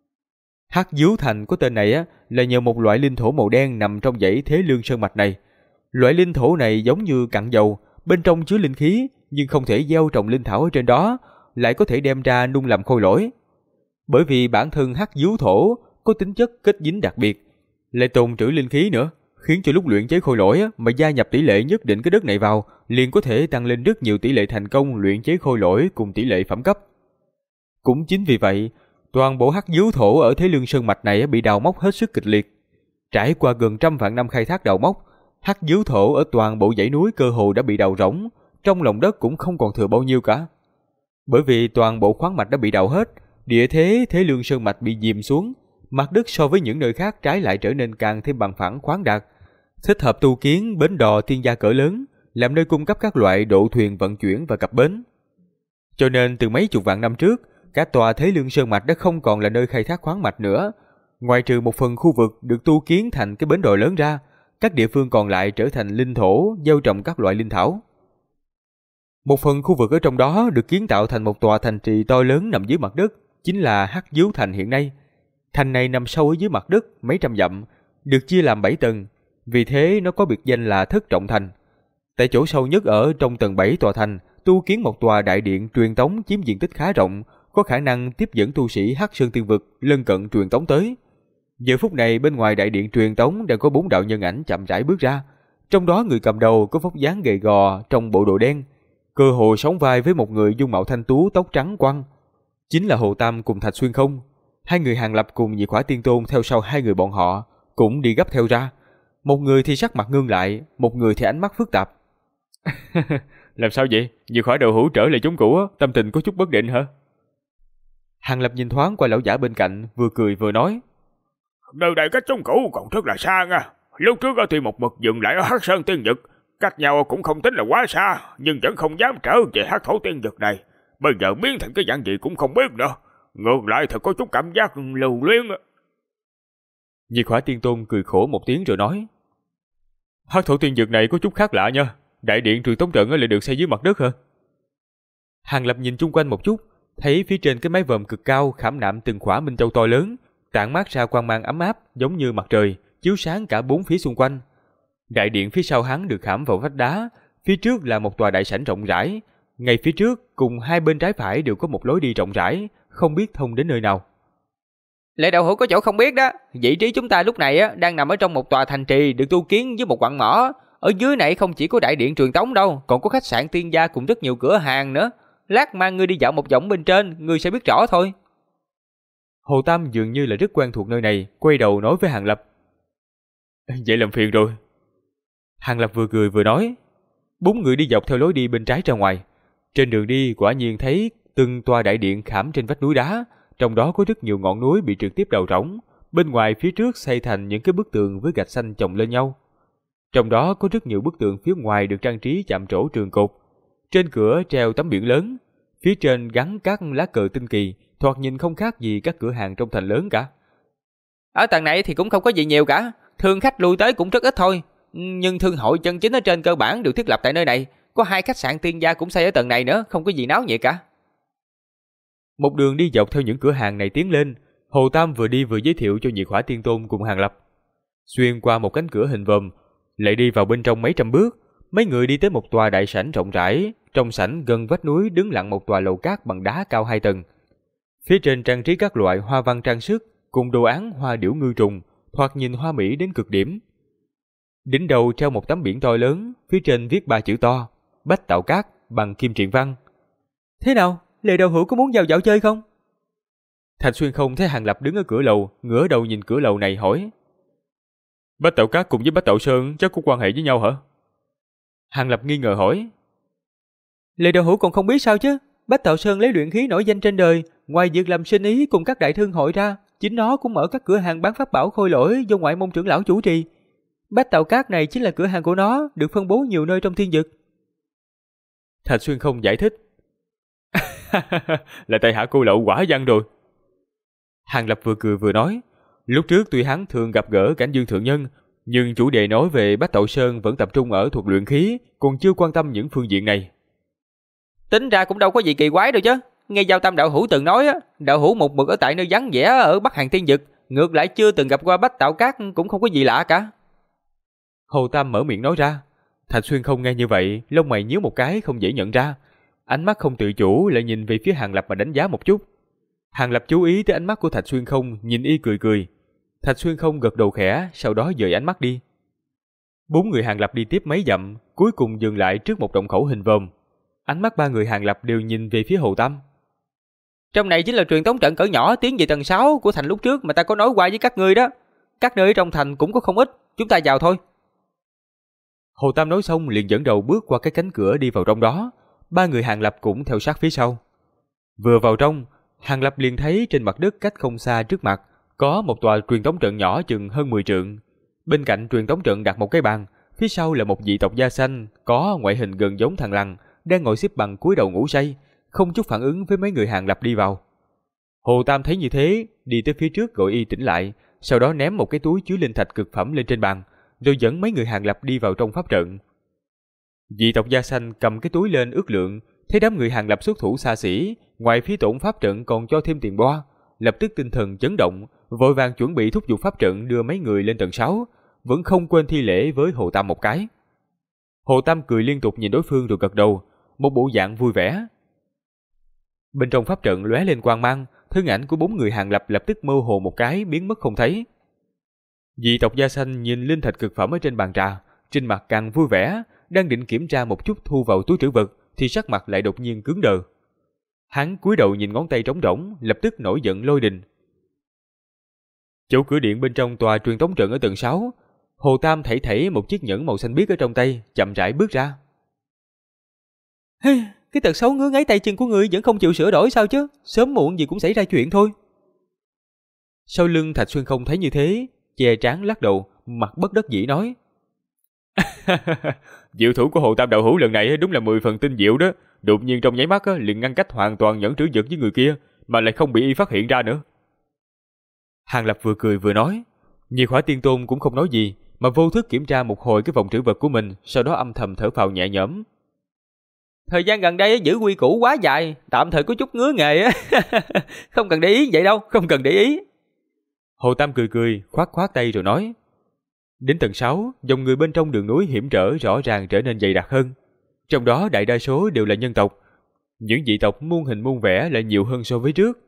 Hắc Diếu Thành có tên này là nhờ một loại linh thổ màu đen nằm trong dãy Thế Lương Sơn Mạch này. Loại linh thổ này giống như cặn dầu, bên trong chứa linh khí, nhưng không thể gieo trồng linh thảo ở trên đó, lại có thể đem ra nung làm khôi lỗi. Bởi vì bản thân Hắc Diếu thổ có tính chất kết dính đặc biệt, lại tồn trữ linh khí nữa, khiến cho lúc luyện chế khôi lỗi mà gia nhập tỷ lệ nhất định cái đất này vào, liền có thể tăng lên rất nhiều tỷ lệ thành công luyện chế khôi lỗi cùng tỷ lệ phẩm cấp. Cũng chính vì vậy, toàn bộ Hắc Diếu thổ ở Thế Lương Sơn Mạch này bị đào móc hết sức kịch liệt. Trải qua gần 100 vạn năm khai thác đào móc, Hắc Diếu thổ ở toàn bộ dãy núi cơ hồ đã bị đào rỗng, trong lòng đất cũng không còn thừa bao nhiêu cả. Bởi vì toàn bộ khoáng mạch đã bị đào hết, địa thế Thế Lương Sơn Mạch bị dìm xuống, mặt đất so với những nơi khác trái lại trở nên càng thêm bằng phẳng khoáng đạt, thích hợp tu kiến bến đò tiên gia cỡ lớn, làm nơi cung cấp các loại độ thuyền vận chuyển và cập bến. Cho nên từ mấy chục vạn năm trước, cả tòa Thế Lương Sơn Mạch đã không còn là nơi khai thác khoáng mạch nữa. Ngoài trừ một phần khu vực được tu kiến thành cái bến đò lớn ra, các địa phương còn lại trở thành linh thổ, gieo trồng các loại linh thảo. Một phần khu vực ở trong đó được kiến tạo thành một tòa thành trì to lớn nằm dưới mặt đất, chính là Hắc Diếu Thành hiện nay. Thành này nằm sâu ở dưới mặt đất mấy trăm dặm, được chia làm 7 tầng, vì thế nó có biệt danh là Thất Trọng Thành. Tại chỗ sâu nhất ở trong tầng 7 tòa thành, tu kiến một tòa đại điện truyền tống chiếm diện tích khá rộng, có khả năng tiếp dẫn tu sĩ Hắc Sơn Tiên vực lân cận truyền tống tới. Giờ phút này bên ngoài đại điện truyền tống đang có 4 đạo nhân ảnh chậm rãi bước ra, trong đó người cầm đầu có vóc dáng gầy gò trong bộ đồ đen, cơ hồ sóng vai với một người dung mạo thanh tú tóc trắng quăng, chính là Hồ Tam cùng Thạch Xuyên Không. Hai người Hàng Lập cùng Diệt Hỏa Tiên Tôn theo sau hai người bọn họ cũng đi gấp theo ra. Một người thì sắc mặt ngưng lại, một người thì ánh mắt phức tạp. Làm sao vậy? Diệt Hỏa đồ hữu trở lại chúng cũ, tâm tình có chút bất định hả? Hàng Lập nhìn thoáng qua lão giả bên cạnh, vừa cười vừa nói. Nơi đây cách chúng cũ còn rất là xa nha. Lúc trước thì một mực dừng lại ở Hắc Sơn Tiên vực, cách nhau cũng không tính là quá xa, nhưng vẫn không dám trở về Hắc Thổ Tiên vực này. Bây giờ biến thành cái dạng gì cũng không biết nữa. Ngược lại thật có chút cảm giác lưu luyến. Diệt Hỏa Tiên Tôn cười khổ một tiếng rồi nói. Hắc Thổ Tiên vực này có chút khác lạ nha. Đại điện truyền tống trận lại được xây dưới mặt đất hả? Hàng Lập nhìn chung quanh một chút, thấy phía trên cái mái vòm cực cao khảm nạm từng khỏa minh châu to lớn, tản mát ra quang mang ấm áp giống như mặt trời, chiếu sáng cả bốn phía xung quanh. Đại điện phía sau hắn được khảm vào vách đá, phía trước là một tòa đại sảnh rộng rãi, ngay phía trước cùng hai bên trái phải đều có một lối đi rộng rãi, không biết thông đến nơi nào. Lệ Đạo Hữu có chỗ không biết đó, vị trí chúng ta lúc này đang nằm ở trong một tòa thành trì được tu kiến với một quặng mỏ. Ở dưới này không chỉ có đại điện truyền tống đâu, còn có khách sạn tiên gia cùng rất nhiều cửa hàng nữa. Lát mang ngươi đi dạo một vòng bên trên, ngươi sẽ biết rõ thôi. Hồ Tam dường như là rất quen thuộc nơi này, quay đầu nói với Hàng Lập. Vậy làm phiền rồi. Hàng Lập vừa cười vừa nói. 4 người đi dọc theo lối đi bên trái ra ngoài. Trên đường đi quả nhiên thấy từng tòa đại điện khảm trên vách núi đá, trong đó có rất nhiều ngọn núi bị trực tiếp đào rỗng, bên ngoài phía trước xây thành những cái bức tường với gạch xanh chồng lên nhau. Trong đó có rất nhiều bức tường phía ngoài được trang trí chạm trổ trường cột. Trên cửa treo tấm biển lớn, phía trên gắn các lá cờ tinh kỳ, thoạt nhìn không khác gì các cửa hàng trong thành lớn cả. Ở tầng này thì cũng không có gì nhiều cả, thương khách lui tới cũng rất ít thôi. Nhưng thương hội chân chính ở trên cơ bản được thiết lập tại nơi này. Có 2 khách sạn tiên gia cũng xây ở tầng này nữa, không có gì náo nhiệt cả. Một đường đi dọc theo những cửa hàng này tiến lên, Hồ Tam vừa đi vừa giới thiệu cho Nhiệt Hỏa Tiên Tôn cùng Hàng Lập. Xuyên qua một cánh cửa hình vòm, lại đi vào bên trong mấy trăm bước, mấy người đi tới một tòa đại sảnh rộng rãi. Trong sảnh gần vách núi đứng lặng một tòa lầu cát bằng đá cao 2 tầng. Phía trên trang trí các loại hoa văn trang sức cùng đồ án hoa điểu ngư trùng, thoạt nhìn hoa mỹ đến cực điểm. Đỉnh đầu treo một tấm biển to lớn, phía trên viết 3 chữ to: Bách Tạo Cát bằng kim triện văn. Thế nào, Lệ Đạo Hữu có muốn vào dạo chơi không? Thạch Xuyên Không thấy Hàng Lập đứng ở cửa lầu, ngửa đầu nhìn cửa lầu này hỏi. Bách Tạo Cát cùng với Bách Tạo Sơn chắc có quan hệ với nhau hả? Hàng Lập nghi ngờ hỏi. Lệ Đạo Hữu còn không biết sao chứ? Bách Tạo Sơn lấy luyện khí nổi danh trên đời, ngoài việc làm sinh ý cùng các đại thương hội ra, chính nó cũng mở các cửa hàng bán pháp bảo khôi lỗi do ngoại môn trưởng lão chủ trì. Bách Tạo Cát này chính là cửa hàng của nó, được phân bố nhiều nơi trong thiên vực. Thạch Xuyên Không giải thích. Là tại hạ cô lậu quả văn rồi. Hàng Lập vừa cười vừa nói. Lúc trước tuy hắn thường gặp gỡ Cảnh Dương thượng nhân, nhưng chủ đề nói về Bách Tạo Sơn vẫn tập trung ở thuật luyện khí, còn chưa quan tâm những phương diện này. Tính ra cũng đâu có gì kỳ quái đâu chứ. Nghe Giao Tam đạo hữu từng nói đạo hữu một mực ở tại nơi vắng vẻ ở Bắc Hàng Thiên Vực, ngược lại chưa từng gặp qua Bách Tạo Cát cũng không có gì lạ cả. Hồ Tam mở miệng nói ra. Thạch Xuyên Không nghe như vậy, lông mày nhíu một cái không dễ nhận ra, ánh mắt không tự chủ lại nhìn về phía Hàng Lập mà đánh giá một chút. Hàng Lập chú ý tới ánh mắt của Thạch Xuyên Không, nhìn y cười cười. Thạch Xuyên Không gật đầu khẽ, sau đó dời ánh mắt đi. 4 người Hàng Lập đi tiếp mấy dặm, cuối cùng dừng lại trước một động khẩu hình vòm. Ánh mắt 3 người Hàng Lập đều nhìn về phía Hồ Tam. Trong này chính là truyền tống trận cỡ nhỏ tiến về tầng 6 của thành lúc trước mà ta có nói qua với các ngươi đó. Các nơi trong thành cũng có không ít, chúng ta vào thôi. Hồ Tam nói xong liền dẫn đầu bước qua cái cánh cửa đi vào trong đó. 3 người Hàng Lập cũng theo sát phía sau. Vừa vào trong, Hàng Lập liền thấy trên mặt đất cách không xa trước mặt có một tòa truyền tống trận nhỏ chừng hơn 10 trượng. Bên cạnh truyền tống trận đặt một cái bàn, phía sau là một vị tộc da xanh có ngoại hình gần giống thằng lằn, đang ngồi xếp bằng cúi đầu ngủ say, không chút phản ứng với mấy người Hàng Lập đi vào. Hồ Tam thấy như thế, đi tới phía trước gọi y tỉnh lại, sau đó ném một cái túi chứa linh thạch cực phẩm lên trên bàn, rồi dẫn mấy người Hàng Lập đi vào trong pháp trận. Vị tộc da xanh cầm cái túi lên ước lượng, thấy đám người Hàng Lập xuất thủ xa xỉ, ngoài phí tổn pháp trận còn cho thêm tiền boa, lập tức tinh thần chấn động, vội vàng chuẩn bị thúc giục pháp trận đưa mấy người lên tầng 6, vẫn không quên thi lễ với Hồ Tam một cái. Hồ Tam cười liên tục nhìn đối phương rồi gật đầu, một bộ dạng vui vẻ. Bên trong pháp trận lóe lên quang mang, thân ảnh của 4 người Hàng Lập lập tức mơ hồ một cái biến mất không thấy. Vị tộc da xanh nhìn linh thạch cực phẩm ở trên bàn trà, trên mặt càng vui vẻ, đang định kiểm tra một chút thu vào túi trữ vật thì sắc mặt lại đột nhiên cứng đờ. Hắn cúi đầu nhìn ngón tay trống rỗng, lập tức nổi giận lôi đình. Chỗ cửa điện bên trong tòa truyền tống trận ở tầng 6, Hồ Tam thảy thảy một chiếc nhẫn màu xanh biếc ở trong tay, chậm rãi bước ra. Cái tật xấu ngứa ngáy tay chân của ngươi vẫn không chịu sửa đổi sao chứ? Sớm muộn gì cũng xảy ra chuyện thôi. Sau lưng Thạch Xuyên Không thấy như thế, che trán lắc đầu, mặt bất đắc dĩ nói. Diệu thủ của Hồ Tam đạo hữu lần này đúng là 10 phần tinh diệu đó, đột nhiên trong nháy mắt liền ngăn cách hoàn toàn nhẫn trữ vật với người kia, mà lại không bị y phát hiện ra nữa. Hàng Lập vừa cười vừa nói. Nhiệt Hỏa Tiên Tôn cũng không nói gì, mà vô thức kiểm tra một hồi cái vòng trữ vật của mình, sau đó âm thầm thở phào nhẹ nhõm. Thời gian gần đây giữ quy củ quá dài, tạm thời có chút ngứa nghề á. Không cần để ý vậy đâu, không cần để ý. Hồ Tam cười cười, khoát khoát tay rồi nói. Đến tầng 6, dòng người bên trong đường núi hiểm trở rõ ràng trở nên dày đặc hơn. Trong đó đại đa số đều là nhân tộc. Những dị tộc muôn hình muôn vẻ lại nhiều hơn so với trước.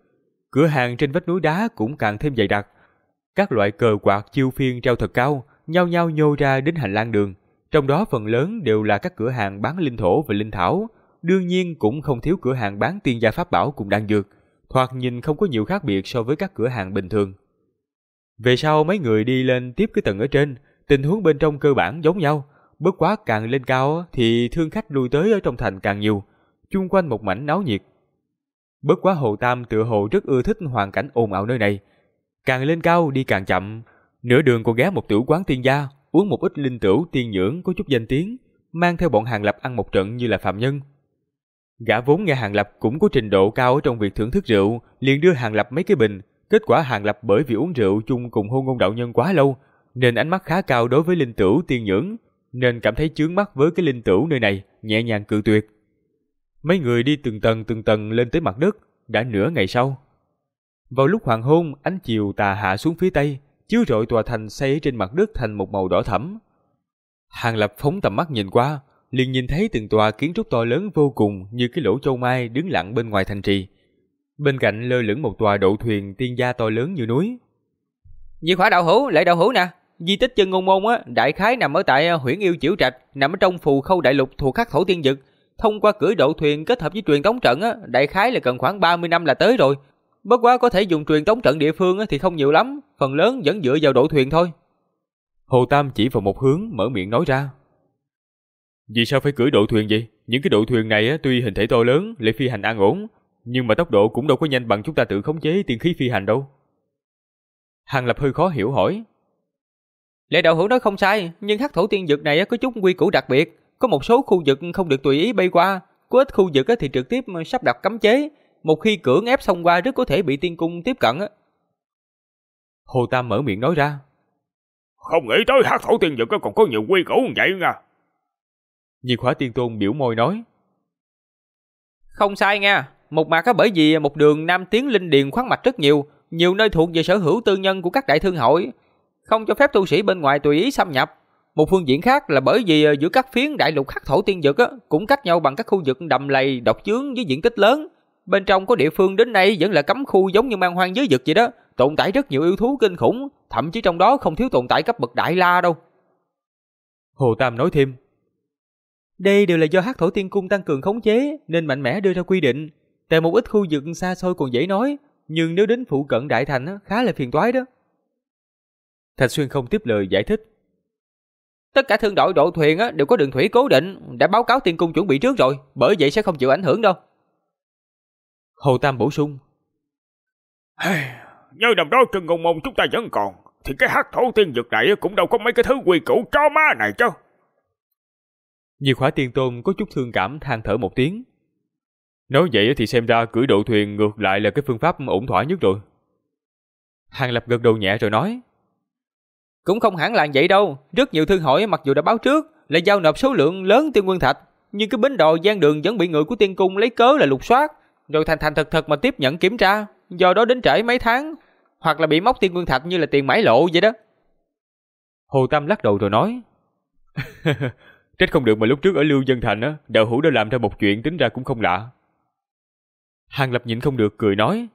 Cửa hàng trên vách núi đá cũng càng thêm dày đặc. Các loại cờ quạt chiêu phiên treo thật cao, nhao nhao nhô ra đến hành lang đường. Trong đó phần lớn đều là các cửa hàng bán linh thổ và linh thảo. Đương nhiên cũng không thiếu cửa hàng bán tiên gia pháp bảo cùng đan dược. Thoạt nhìn không có nhiều khác biệt so với các cửa hàng bình thường. Về sau mấy người đi lên tiếp cái tầng ở trên, tình huống bên trong cơ bản giống nhau. Bất quá càng lên cao thì thương khách lui tới ở trong thành càng nhiều. Chung quanh một mảnh náo nhiệt. Bất quá Hồ Tam tựa hồ rất ưa thích hoàn cảnh ồn ào nơi này. Càng lên cao đi càng chậm. Nửa đường còn ghé một tử quán tiên gia, uống một ít linh tửu tiên nhưỡng có chút danh tiếng, mang theo bọn Hàng Lập ăn một trận như là phạm nhân. Gã vốn nghe Hàng Lập cũng có trình độ cao ở trong việc thưởng thức rượu, liền đưa Hàng Lập mấy cái bình. Kết quả Hàng Lập bởi vì uống rượu chung cùng Hôn Ngôn đạo nhân quá lâu, nên ánh mắt khá cao đối với linh tửu tiên nhưỡng, nên cảm thấy chướng mắt với cái linh tửu nơi này, nhẹ nhàng cự tuyệt. Mấy người đi từng tầng lên tới mặt đất, đã nửa ngày sau. Vào lúc hoàng hôn, ánh chiều tà hạ xuống phía tây, chiếu rọi tòa thành xây trên mặt đất thành một màu đỏ thẫm. Hàng Lập phóng tầm mắt nhìn qua, liền nhìn thấy từng tòa kiến trúc to lớn vô cùng như cái lỗ châu mai đứng lặng bên ngoài thành trì. Bên cạnh lơ lửng một tòa đậu thuyền tiên gia to lớn như núi. Di Khỏa đạo hữu, Lệ đạo hữu nè. Di tích Chân Ngôn Môn á, đại khái nằm ở tại Huyễn Yêu Chiểu Trạch, nằm ở trong Phù Khâu đại lục thuộc Hắc Thổ Tiên Dực. Thông qua cưỡi đậu thuyền kết hợp với truyền tống trận á, đại khái là cần khoảng 30 năm là tới rồi. Bất quá có thể dùng truyền tống trận địa phương á thì không nhiều lắm, phần lớn vẫn dựa vào đậu thuyền thôi. Hồ Tam chỉ vào một hướng mở miệng nói ra. Vì sao phải cưỡi đậu thuyền vậy? Những cái đậu thuyền này á, tuy hình thể to lớn, lại phi hành an ổn, nhưng mà tốc độ cũng đâu có nhanh bằng chúng ta tự khống chế tiên khí phi hành đâu. Hàng Lập hơi khó hiểu hỏi. Lệ đạo hữu nói không sai, nhưng Hắc Thổ Tiên Dực này có chút quy củ đặc biệt, có một số khu vực không được tùy ý bay qua, có ít khu vực thì trực tiếp sắp đặt cấm chế, một khi cưỡng ép xông qua rất có thể bị tiên cung tiếp cận. Hồ Tam mở miệng nói ra. Không nghĩ tới Hắc Thổ Tiên Dực còn có nhiều quy củ như vậy nha. Diệt Hỏa Tiên Tôn biểu môi nói. Không sai nha, một mặt bởi vì một đường nam tiến linh điền khoáng mạch rất nhiều, nhiều nơi thuộc về sở hữu tư nhân của các đại thương hội, không cho phép tu sĩ bên ngoài tùy ý xâm nhập. Một phương diện khác là bởi vì giữa các phiến đại lục Hắc Thổ Tiên Dực cũng cách nhau bằng các khu vực đầm lầy, độc chướng với diện tích lớn. Bên trong có địa phương đến nay vẫn là cấm khu giống như Man Hoang giới vực vậy đó, tồn tại rất nhiều yêu thú kinh khủng, thậm chí trong đó không thiếu tồn tại cấp bậc đại la đâu. Hồ Tam nói thêm. Đây đều là do Hắc Thổ Tiên Cung tăng cường khống chế nên mạnh mẽ đưa ra quy định. Tại một ít khu vực xa xôi còn dễ nói, nhưng nếu đến phụ cận đại thành khá là phiền toái đó. Thạch Xuyên không tiếp lời giải thích. Tất cả thương đội độ thuyền đều có đường thủy cố định, đã báo cáo Tiên Cung chuẩn bị trước rồi, bởi vậy sẽ không chịu ảnh hưởng đâu. Hồ Tam bổ sung. Như năm đó Chân Ngôn Môn chúng ta vẫn còn, thì cái Hắc Thổ Tiên Dực này cũng đâu có mấy cái thứ quy củ chó má này chứ. Diệt Hỏa Tiên Tôn có chút thương cảm than thở một tiếng. Nói vậy thì xem ra cưỡi độ thuyền ngược lại là cái phương pháp ổn thỏa nhất rồi. Hàng Lập gật đầu nhẹ rồi nói. Cũng không hẳn là vậy đâu, rất nhiều thương hội mặc dù đã báo trước là giao nộp số lượng lớn tiên nguyên thạch, nhưng cái bến đò gian đường vẫn bị người của Tiên Cung lấy cớ là lục soát, rồi thành thật mà tiếp nhận kiểm tra, do đó đến trễ mấy tháng, hoặc là bị móc tiên nguyên thạch như là tiền mãi lộ vậy đó. Hồ Tam lắc đầu rồi nói. Trách không được mà lúc trước ở Lưu Dân Thành đạo hữu đã làm ra một chuyện tính ra cũng không lạ. Hàng Lập nhịn không được cười nói.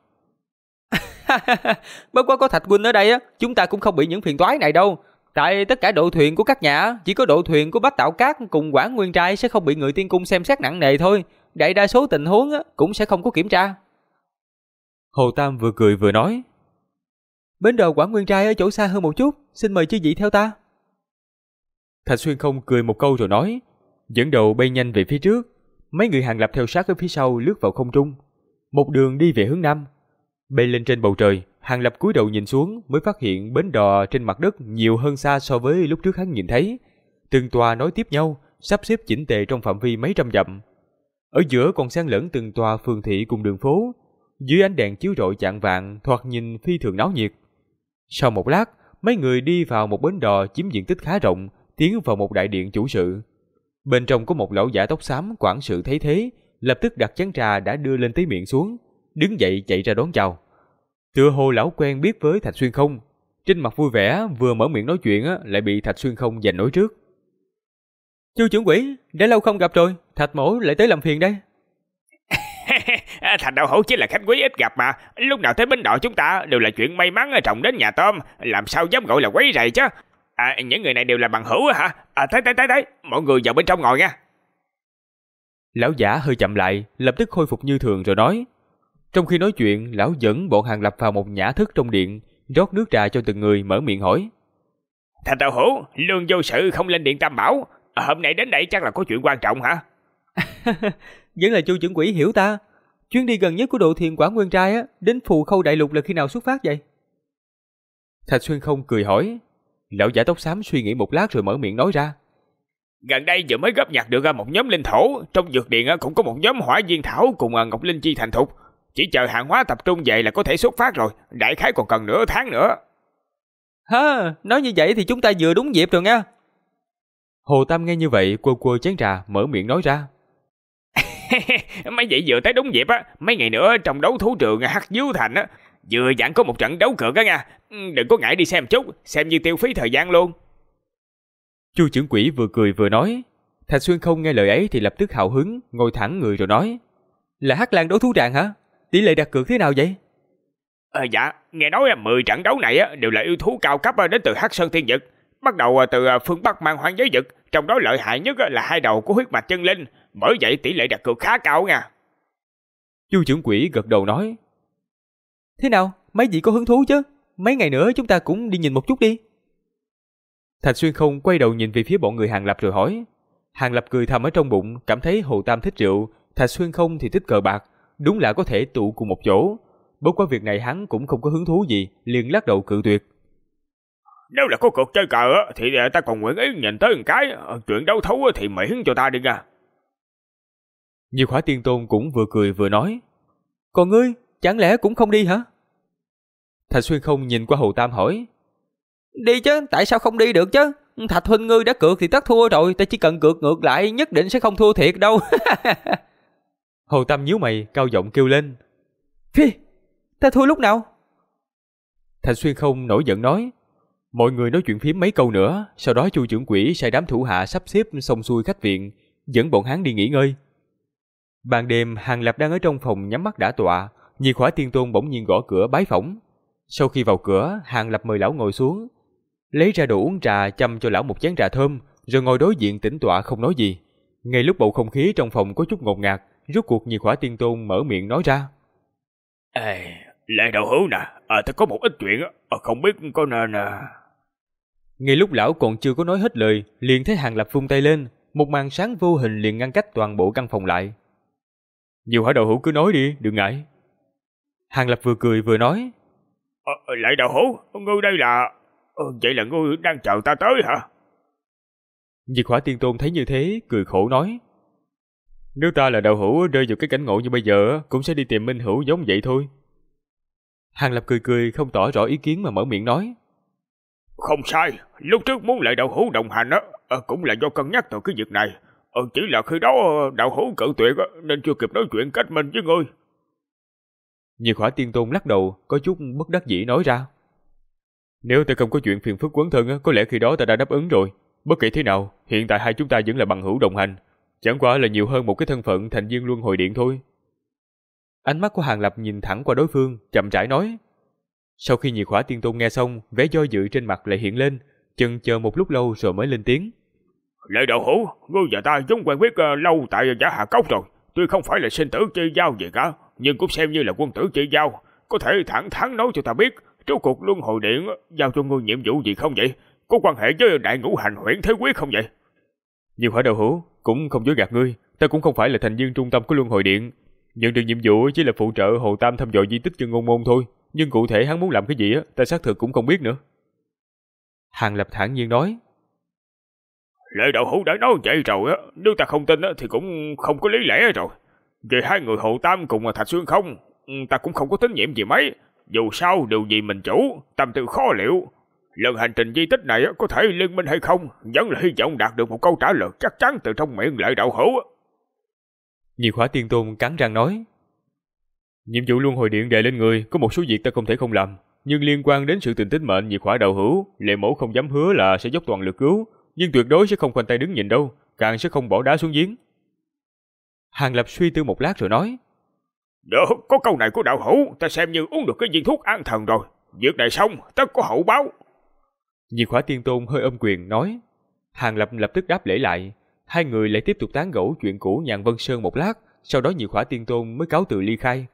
Bất quá có Thạch huynh ở đây chúng ta cũng không bị những phiền toái này đâu. Tại tất cả độ thuyền của các nhà, chỉ có độ thuyền của Bách Tạo Cát cùng Quảng Nguyên Trai sẽ không bị người Tiên Cung xem xét nặng nề thôi. Đại đa số tình huống cũng sẽ không có kiểm tra. Hồ Tam vừa cười vừa nói. Bến đò Quảng Nguyên Trai ở chỗ xa hơn một chút, xin mời chư vị theo ta. Thạch Xuyên không cười một câu rồi nói, dẫn đầu bay nhanh về phía trước. Mấy người Hàng Lập theo sát ở phía sau lướt vào không trung, một đường đi về hướng nam. Bay lên trên bầu trời, Hàng Lập cúi đầu nhìn xuống mới phát hiện bến đò trên mặt đất nhiều hơn xa so với lúc trước hắn nhìn thấy. Từng tòa nối tiếp nhau, sắp xếp chỉnh tề trong phạm vi mấy trăm dặm. Ở giữa còn xen lẫn từng tòa phường thị cùng đường phố, dưới ánh đèn chiếu rọi chạng vạng, thoạt nhìn phi thường náo nhiệt. Sau một lát, mấy người đi vào một bến đò chiếm diện tích khá rộng, tiến vào một đại điện chủ sự. Bên trong có một lão giả tóc xám quản sự thấy thế, lập tức đặt chén trà đã đưa lên tới miệng xuống, đứng dậy chạy ra đón chào. Tựa hồ lão quen biết với Thạch Xuyên Không, trên mặt vui vẻ vừa mở miệng nói chuyện lại bị Thạch Xuyên Không giành nói trước. Chu trưởng quỹ, đã lâu không gặp rồi, Thạch mỗ lại tới làm phiền đây. Thành đạo hữu chỉ là khách quý ít gặp mà, lúc nào tới bến đò chúng ta đều là chuyện may mắn trọng đến nhà tôm, làm sao dám gọi là quấy rầy chứ. Những người này đều là bằng hữu hả? Thấy, mọi người vào bên trong ngồi nha. Lão giả hơi chậm lại, lập tức khôi phục như thường rồi nói. Trong khi nói chuyện, lão dẫn bọn Hàng Lập vào một nhã thức trong điện, rót nước trà cho từng người, mở miệng hỏi. Thành đạo hữu, lương vô sự không lên điện Tam Bảo, hôm nay đến đây chắc là có chuyện quan trọng hả? Vẫn là Chu trưởng quỹ hiểu ta. Chuyến đi gần nhất của Độ Thiền Quảng Nguyên Trai đến Phù Khâu Đại Lục là khi nào xuất phát vậy? Thạch Xuyên không cười hỏi. Lão giả tóc xám suy nghĩ một lát rồi mở miệng nói ra. Gần đây vừa mới góp nhặt được một nhóm linh thổ, trong dược điện cũng có một nhóm hỏa viên thảo cùng ngọc linh chi thành thục. Chỉ chờ hàng hóa tập trung về là có thể xuất phát rồi, đại khái còn cần nửa tháng nữa. Ha, nói như vậy thì chúng ta vừa đúng dịp rồi nha. Hồ Tam nghe như vậy, quơ chén trà, mở miệng nói ra. Mấy vậy vừa tới đúng dịp mấy ngày nữa trong đấu thú trường Hắc Diếu Thành vừa dặn có một trận đấu cược nha. Đừng có ngại đi xem chút, xem như tiêu phí thời gian luôn. Chu trưởng quỹ vừa cười vừa nói. Thạch Xuyên không nghe lời ấy thì lập tức hào hứng, ngồi thẳng người rồi nói. Là Hắc Lang đấu thú tràng hả? Tỷ lệ đặt cược thế nào vậy? Dạ, nghe nói 10 trận đấu này đều là yêu thú cao cấp đến từ Hắc Sơn Thiên Vực. Bắt đầu từ phương Bắc Mang Hoang Giới Vực, trong đó lợi hại nhất là hai đầu của huyết mạch chân linh, bởi vậy tỷ lệ đặt cược khá cao nha. Chu trưởng quỹ gật đầu nói. Thế nào, mấy vị có hứng thú chứ? Mấy ngày nữa chúng ta cũng đi nhìn một chút đi. Thạch Xuyên không quay đầu nhìn về phía bọn người Hàng Lập rồi hỏi. Hàng Lập cười thầm ở trong bụng, cảm thấy Hồ Tam thích rượu, Thạch Xuyên không thì thích cờ bạc, đúng là có thể tụ cùng một chỗ. Bất quá việc này hắn cũng không có hứng thú gì, liền lắc đầu cự tuyệt. Nếu là có cuộc chơi cờ thì ta còn nguyện ý nhìn tới một cái, chuyện đấu thú thì miễn cho ta đi nha. Diệu Khỏa Tiên Tôn cũng vừa cười vừa nói. Còn ngươi, chẳng lẽ cũng không đi hả? Thạch Xuyên không nhìn qua Hồ Tam hỏi. Đi chứ, tại sao không đi được chứ? Thạch huynh ngươi đã cược thì tất thua rồi, ta chỉ cần cược ngược lại nhất định sẽ không thua thiệt đâu. Hồ Tam nhíu mày, cao giọng kêu lên. Phi, ta thua lúc nào? Thạch Xuyên không nổi giận nói. Mọi người nói chuyện phím mấy câu nữa, sau đó Chu trưởng quỹ sai đám thủ hạ sắp xếp xong xuôi khách viện, dẫn bọn hắn đi nghỉ ngơi. Ban đêm, Hàng Lập đang ở trong phòng nhắm mắt đả tọa, Diệt Khỏa Tiên Tôn bỗng nhiên gõ cửa bái phỏng. Sau khi vào cửa, Hàng Lập mời lão ngồi xuống, lấy ra đồ uống trà châm cho lão một chén trà thơm, rồi ngồi đối diện tĩnh tọa không nói gì. Ngay lúc bầu không khí trong phòng có chút ngột ngạt, rốt cuộc Diệt Khỏa Tiên Tôn mở miệng nói ra. Lệ đạo hữu nè, ta có một ít chuyện không biết có nên... Ngay lúc lão còn chưa có nói hết lời, liền thấy Hàng Lập vung tay lên, một màn sáng vô hình liền ngăn cách toàn bộ căn phòng lại. Diệu Hỏa đạo hữu cứ nói đi, đừng ngại. Hàng Lập vừa cười vừa nói. Lệ đạo hữu, ngươi đây là... vậy là ngươi đang chờ ta tới hả? Diệt Khỏa Tiên Tôn thấy như thế, cười khổ nói. Nếu ta là đạo hữu rơi vào cái cảnh ngộ như bây giờ, cũng sẽ đi tìm minh hữu giống vậy thôi. Hàng Lập cười cười không tỏ rõ ý kiến mà mở miệng nói. Không sai, lúc trước muốn Lệ đạo hữu đồng hành cũng là do cân nhắc từ cái việc này. Chỉ là khi đó đạo hữu cự tuyệt nên chưa kịp nói chuyện kết minh với ngươi. Diệt Khỏa Tiên Tôn lắc đầu, có chút bất đắc dĩ nói ra. Nếu ta không có chuyện phiền phức quấn thân, có lẽ khi đó ta đã đáp ứng rồi. Bất kể thế nào, hiện tại hai chúng ta vẫn là bằng hữu đồng hành, chẳng qua là nhiều hơn một cái thân phận thành viên luân hồi điện thôi. Ánh mắt của Hàng Lập nhìn thẳng qua đối phương, chậm rãi nói. Sau khi Diệt Khỏa Tiên Tôn nghe xong, vẻ do dự trên mặt lại hiện lên, chần chờ một lúc lâu rồi mới lên tiếng. Lệ đạo hữu, ngươi và ta vốn quen biết lâu tại Giả Hà Cốc rồi, tuy không phải là sinh tử chi giao gì cả, nhưng cũng xem như là quân tử chi giao. Có thể thẳng thắn nói cho ta biết, rốt cuộc luân hồi điện giao cho ngươi nhiệm vụ gì không vậy? Có quan hệ với đại ngũ hành huyễn thế quyết không vậy? Diệt Khỏa đạo hữu, cũng không dối gạt ngươi, ta cũng không phải là thành viên trung tâm của luân hồi điện. Nhận được nhiệm vụ chỉ là phụ trợ Hồ Tam thăm dò di tích Chân Ngôn Môn thôi, nhưng cụ thể hắn muốn làm cái gì ta xác thực cũng không biết nữa. Hàng Lập thản nhiên nói. Lệ đạo hữu đã nói vậy rồi nếu ta không tin thì cũng không có lý lẽ rồi. Về hai người Hồ Tam cùng Thạch Xuyên không, ta cũng không có tín nhiệm gì mấy. Dù sao điều gì mình chủ, tâm tư khó liệu. Lần hành trình di tích này có thể liên minh hay không, vẫn là hy vọng đạt được một câu trả lời chắc chắn từ trong miệng Lệ đạo hữu. Diệt Khỏa Tiên Tôn cắn răng nói. Nhiệm vụ luân hồi điện đè lên người, có một số việc ta không thể không làm, nhưng liên quan đến sự tình tính mệnh Diệt Khỏa đạo hữu, Lệ mẫu không dám hứa là sẽ dốc toàn lực cứu, nhưng tuyệt đối sẽ không khoanh tay đứng nhìn đâu, càng sẽ không bỏ đá xuống giếng. Hàng Lập suy tư một lát rồi nói. Được, có câu này của đạo hữu, ta xem như uống được cái viên thuốc an thần rồi. Việc này xong, tất có hậu báo. Diệt Hỏa Tiên Tôn hơi ôm quyền nói. Hàng Lập lập tức đáp lễ lại. Hai người lại tiếp tục tán gẫu chuyện cũ Nhàn Vân Sơn một lát, sau đó Diệt Hỏa Tiên Tôn mới cáo từ ly khai.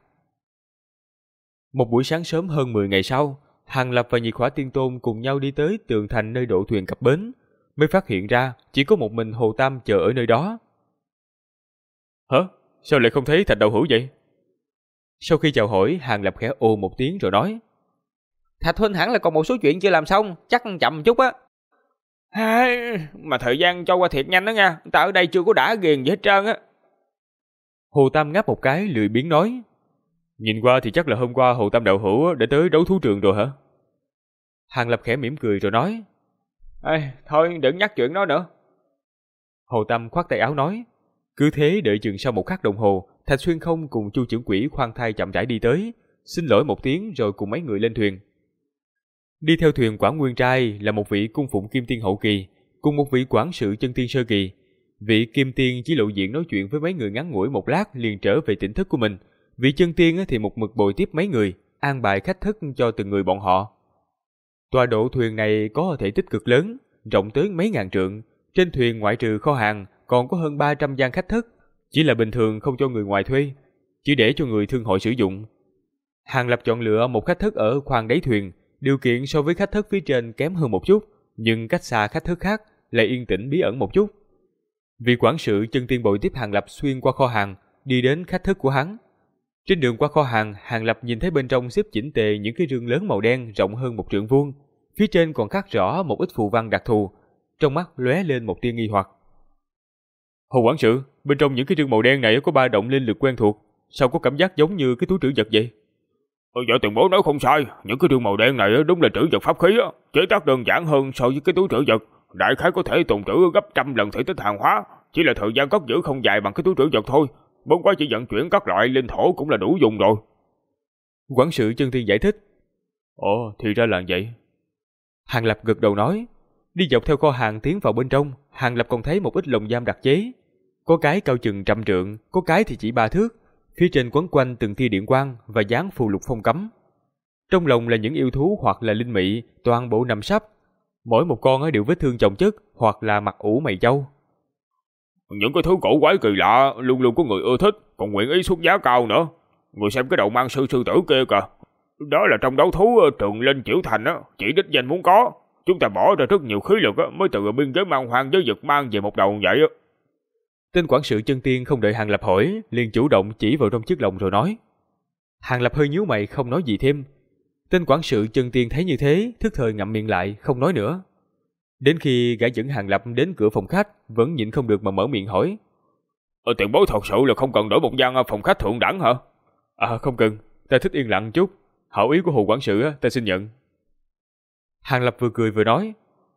Một buổi sáng sớm hơn 10 ngày sau, Hàng Lập và Diệt Hỏa Tiên Tôn cùng nhau đi tới tường thành nơi đổ thuyền cập bến, mới phát hiện ra chỉ có một mình Hồ Tam chờ ở nơi đó. Hả? Sao lại không thấy Thạch đạo hữu vậy? Sau khi chào hỏi, Hàng Lập khẽ ồ một tiếng rồi nói. Thạch huynh hẳn là còn một số chuyện chưa làm xong, chắc chậm chút á. Mà thời gian trôi qua thiệt nhanh đó nha, ta ở đây chưa có đã ghiền gì hết trơn á. Hồ Tam ngáp một cái lười biếng nói. Nhìn qua thì chắc là hôm qua Hồ Tam đạo hữu đã tới đấu thú trường rồi hả? Hàng Lập khẽ mỉm cười rồi nói. Thôi đừng nhắc chuyện đó nữa. Hồ Tam khoát tay áo nói. Cứ thế đợi chừng sau một khắc đồng hồ, Thạch Xuyên Không cùng Chu trưởng quỹ khoan thai chậm rãi đi tới, xin lỗi một tiếng rồi cùng mấy người lên thuyền. Đi theo thuyền Quản Nguyên Trai là một vị cung phụng kim tiên hậu kỳ, cùng một vị quản sự chân tiên sơ kỳ. Vị kim tiên chỉ lộ diện nói chuyện với mấy người ngắn ngủi một lát liền trở về tỉnh thức của mình. Vị chân tiên thì một mực bồi tiếp mấy người, an bài khách thức cho từng người bọn họ. Tọa độ thuyền này có thể tích cực lớn, rộng tới mấy ngàn trượng. Trên thuyền ngoại trừ kho hàng còn có hơn 300 gian khách thức, chỉ là bình thường không cho người ngoài thuê, chỉ để cho người thương hội sử dụng. Hàng Lập chọn lựa một khách thức ở khoang đáy thuyền, điều kiện so với khách thức phía trên kém hơn một chút, nhưng cách xa khách thức khác lại yên tĩnh bí ẩn một chút. Vị quản sự chân tiên bồi tiếp Hàng Lập xuyên qua kho hàng, đi đến khách thức của hắn. Trên đường qua kho hàng, Hàng Lập nhìn thấy bên trong xếp chỉnh tề những cái rương lớn màu đen rộng hơn một trượng vuông, phía trên còn khắc rõ một ít phù văn đặc thù, trong mắt lóe lên một tia nghi hoặc. Hồ quản sự, bên trong những cái rương màu đen này có ba động linh lực quen thuộc, sao có cảm giác giống như cái túi trữ vật vậy? Dạ tiền bối nói không sai, những cái rương màu đen này đúng là trữ vật pháp khí, chế tác đơn giản hơn so với cái túi trữ vật, đại khái có thể tồn trữ gấp trăm lần thể tích hàng hóa, chỉ là thời gian cất giữ không dài bằng cái túi trữ vật thôi, bất quá chỉ vận chuyển các loại linh thổ cũng là đủ dùng rồi. Quản sự chân tiên giải thích. Ồ, thì ra là vậy. Hàng Lập gật đầu nói. Đi dọc theo kho hàng tiến vào bên trong, Hàng Lập còn thấy một ít lồng giam đặc chế. Có cái cao chừng 100 trượng, có cái thì chỉ 3 thước. Phía trên quấn quanh từng tia điện quang và dán phù lục phong cấm. Trong lồng là những yêu thú hoặc là linh mị, toàn bộ nằm sấp. Mỗi một con đều vết thương chồng chất hoặc là mặt ủ mày châu. Những cái thứ cổ quái kỳ lạ luôn luôn có người ưa thích, còn nguyện ý xuất giá cao nữa. Người xem cái đầu mang sư tử kia kìa. Đó là trong đấu thú Trường Linh Chiểu Thành chỉ đích danh muốn có. Chúng ta bỏ ra rất nhiều khí lực mới từ biên giới mang hoang giới vực mang về một đầu vậy. Tên quản sự chân tiên không đợi Hàng Lập hỏi, liền chủ động chỉ vào trong chiếc lồng rồi nói. Hàng Lập hơi nhíu mày không nói gì thêm. Tên quản sự chân tiên thấy như thế, thức thời ngậm miệng lại không nói nữa. Đến khi gã dẫn Hàng Lập đến cửa phòng khách, vẫn nhịn không được mà mở miệng hỏi. Tiền bối thật sự là không cần đổi một gian phòng khách thượng đẳng hả? Không cần, ta thích yên lặng chút. Hảo ý của Hồ quản sự ta xin nhận. Hàng Lập vừa cười vừa nói.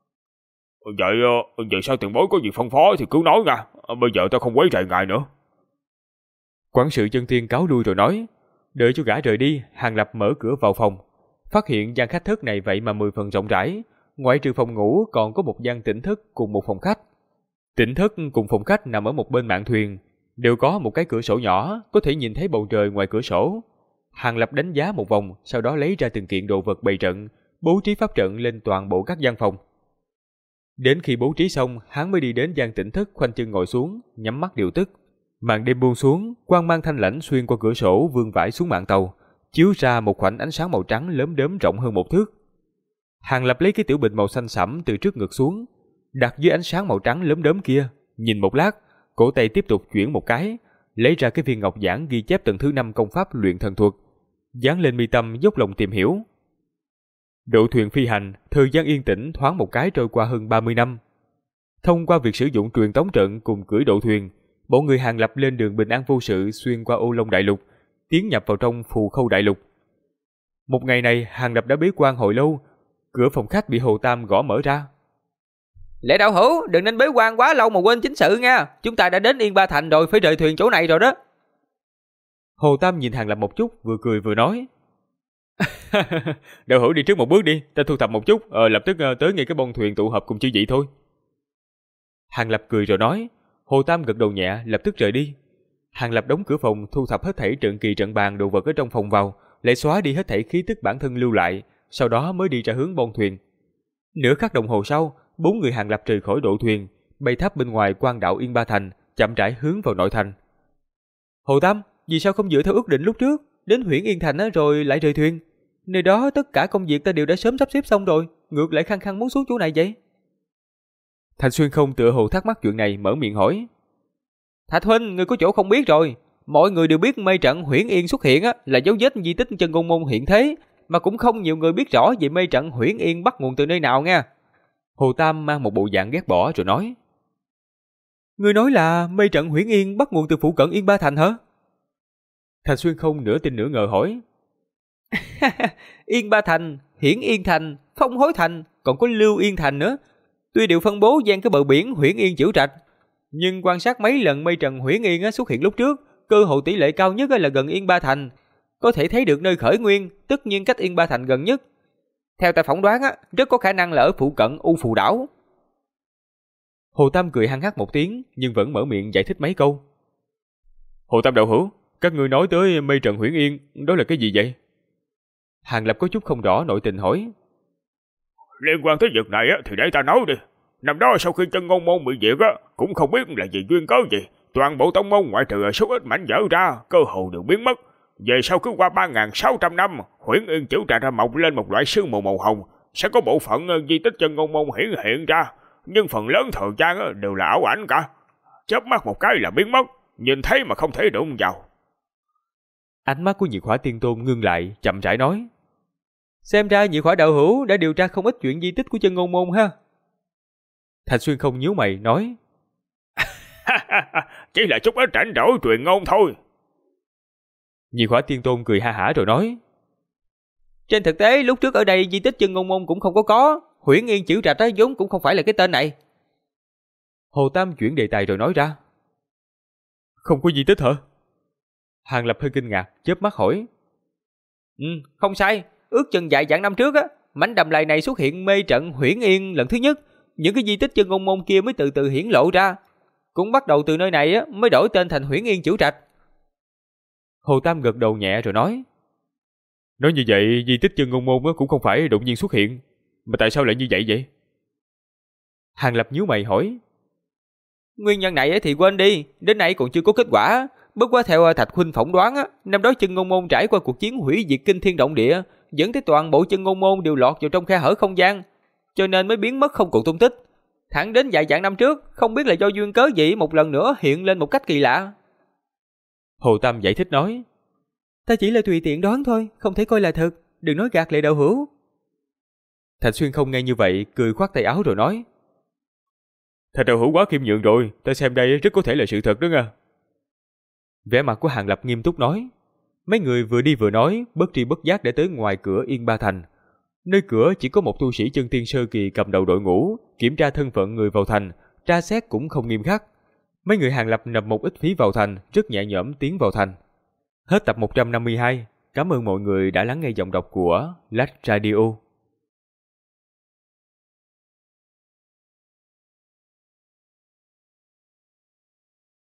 Vậy sao tiền bối có gì phân phó thì cứ nói nha, bây giờ ta không quấy rầy ngài nữa. Quản sự chân tiên cáo lui rồi nói. Đợi cho gã rời đi, Hàng Lập mở cửa vào phòng, phát hiện gian khách thất này vậy mà 10 phần rộng rãi, ngoại trừ phòng ngủ còn có một gian tĩnh thất cùng một phòng khách. Tĩnh thất cùng phòng khách nằm ở một bên mạn thuyền, đều có một cái cửa sổ nhỏ, có thể nhìn thấy bầu trời ngoài cửa sổ. Hàng Lập đánh giá một vòng, sau đó lấy ra từng kiện đồ vật bày trận, bố trí pháp trận lên toàn bộ các gian phòng. Đến khi bố trí xong, hắn mới đi đến gian tĩnh thất khoanh chân ngồi xuống, nhắm mắt điều tức. Màn đêm buông xuống, quang mang thanh lãnh xuyên qua cửa sổ vương vãi xuống mạn tàu, chiếu ra một khoảnh ánh sáng màu trắng lốm đốm rộng hơn 1 thước. Hàng Lập lấy cái tiểu bình màu xanh sẫm từ trước ngực xuống, đặt dưới ánh sáng màu trắng lốm đốm kia, nhìn một lát, cổ tay tiếp tục chuyển một cái, lấy ra cái viên ngọc giản ghi chép tầng thứ 5 công pháp luyện thần thuật, dán lên mi tâm dốc lòng tìm hiểu. Độ thuyền phi hành, thời gian yên tĩnh thoáng một cái trôi qua hơn 30 năm. Thông qua việc sử dụng truyền tống trận cùng cưỡi độ thuyền, bọn người Hàng Lập lên đường bình an vô sự xuyên qua Ô Long Đại Lục, tiến nhập vào trong Phù Khâu Đại Lục. Một ngày này, Hàng Lập đã bế quan hồi lâu, cửa phòng khách bị Hồ Tam gõ mở ra. Lệ đạo hữu, đừng nên bế quan quá lâu mà quên chính sự nha. Chúng ta đã đến Yên Ba Thành rồi, phải rời thuyền chỗ này rồi đó. Hồ Tam nhìn Hàng Lập một chút, vừa cười vừa nói. Đạo hữu đi trước một bước đi, ta thu thập một chút, lập tức tới ngay cái bông thuyền tụ hợp cùng chư vị thôi. Hàng Lập cười rồi nói. Hồ Tam gật đầu nhẹ, lập tức rời đi. Hàng Lập đóng cửa phòng, thu thập hết thảy trận kỳ trận bàn đồ vật ở trong phòng vào, lại xóa đi hết thảy khí tức bản thân lưu lại, sau đó mới đi ra hướng bon thuyền. Nửa khắc đồng hồ sau, 4 người Hàng Lập rời khỏi độ thuyền, bay tháp bên ngoài quan đạo Yên Ba Thành, chậm rãi hướng vào nội thành. Hồ Tam, vì sao không dựa theo ước định lúc trước, đến Huyễn Yên Thành rồi lại rời thuyền? Nơi đó tất cả công việc ta đều đã sớm sắp xếp xong rồi, ngược lại khăng khăng muốn xuống chỗ này vậy? Thành Xuyên không tựa hồ thắc mắc chuyện này, mở miệng hỏi. Thạch huynh, người có chỗ không biết rồi. Mọi người đều biết mây trận Huyễn Yên xuất hiện là dấu vết di tích Chân Ngôn Môn hiện thế, mà cũng không nhiều người biết rõ về mây trận Huyễn Yên bắt nguồn từ nơi nào nha. Hồ Tam mang một bộ dạng ghét bỏ rồi nói. Ngươi nói là mây trận Huyễn Yên bắt nguồn từ phụ cận Yên Ba Thành hả? Thành Xuyên không nửa tin nửa ngờ hỏi. Yên Ba Thành, Hiển Yên Thành, Phong Hối Thành, còn có Lưu Yên Thành nữa. Tuy đều phân bố gian cái bờ biển Huyễn Yên Chiểu Trạch, nhưng quan sát mấy lần mây trận Huyễn Yên xuất hiện lúc trước, cơ hội tỷ lệ cao nhất là gần Yên Ba Thành. Có thể thấy được nơi khởi nguyên, tất nhiên cách Yên Ba Thành gần nhất. Theo ta phỏng đoán rất có khả năng là ở phụ cận U Phù Đảo. Hồ Tam cười hăng hắc một tiếng, nhưng vẫn mở miệng giải thích mấy câu. Hồ Tam đạo hữu, các ngươi nói tới mây trận Huyễn Yên, đó là cái gì vậy? Hàng Lập có chút không rõ nội tình hỏi. Liên quan tới việc này thì để ta nói đi. Năm đó sau khi Chân Ngôn Môn bị diệt cũng không biết là vì duyên cớ gì, toàn bộ tông môn ngoại trừ số ít mảnh vỡ ra, cơ hồ đều biến mất. Về sau cứ qua 3.600 năm, Huyễn Yên Chiểu Trạch ra mọc lên một loại sương mù màu hồng, sẽ có bộ phận di tích Chân Ngôn Môn hiển hiện ra, nhưng phần lớn thời gian đều là ảo ảnh cả. Chớp mắt một cái là biến mất, nhìn thấy mà không thể đụng vào. Ánh mắt của Nhiệt Hỏa Tiên Tôn ngưng lại, chậm rãi nói. Xem ra Nhiệt Hỏa đạo hữu đã điều tra không ít chuyện di tích của Chân Ngôn Môn ha. Thành Xuyên không nhíu mày nói. Chỉ là chút ít rảnh rỗi truyền ngôn thôi. Nhiệt Hỏa Tiên Tôn cười ha hả rồi nói. Trên thực tế lúc trước ở đây di tích Chân Ngôn Môn cũng không có. Huyễn Yên Chiểu Trạch vốn cũng không phải là cái tên này. Hồ Tam chuyển đề tài rồi nói ra. Không có di tích hả? Hàng Lập hơi kinh ngạc, chớp mắt hỏi. Không sai, ước chừng vài vạn năm trước mảnh đầm lầy này xuất hiện mê trận Huyễn Yên lần thứ nhất, những cái di tích Chân Ngôn Môn kia mới từ từ hiển lộ ra, cũng bắt đầu từ nơi này mới đổi tên thành Huyễn Yên Chiểu Trạch. Hồ Tam gật đầu nhẹ rồi nói. Nói như vậy, di tích Chân Ngôn Môn cũng không phải đột nhiên xuất hiện, mà tại sao lại như vậy? Hàng Lập nhíu mày hỏi. Nguyên nhân này thì quên đi, đến nay còn chưa có kết quả. Bất quá theo Thạch huynh phỏng đoán năm đó Chân Ngôn Môn trải qua cuộc chiến hủy diệt kinh thiên động địa, dẫn tới toàn bộ Chân Ngôn Môn đều lọt vào trong khe hở không gian, cho nên mới biến mất không còn tung tích. Thẳng đến vài vạn năm trước, không biết là do duyên cớ gì một lần nữa hiện lên một cách kỳ lạ. Hồ Tam giải thích nói. Ta chỉ là tùy tiện đoán thôi, không thể coi là thật, đừng nói gạt Lệ đạo hữu. Thành Xuyên không nghe như vậy, cười khoát tay áo rồi nói. Thạch đạo hữu quá khiêm nhường rồi, ta xem đây rất có thể là sự thật đó nha. Vẻ mặt của Hàng Lập nghiêm túc nói. Mấy người vừa đi vừa nói, bất tri bất giác đã tới ngoài cửa Yên Ba Thành. Nơi cửa chỉ có một tu sĩ chân tiên sơ kỳ cầm đầu đội ngũ, kiểm tra thân phận người vào thành, tra xét cũng không nghiêm khắc. Mấy người Hàng Lập nộp một ít phí vào thành, rất nhẹ nhõm tiến vào thành. Hết tập 152. Cảm ơn mọi người đã lắng nghe giọng đọc của Lách Radio.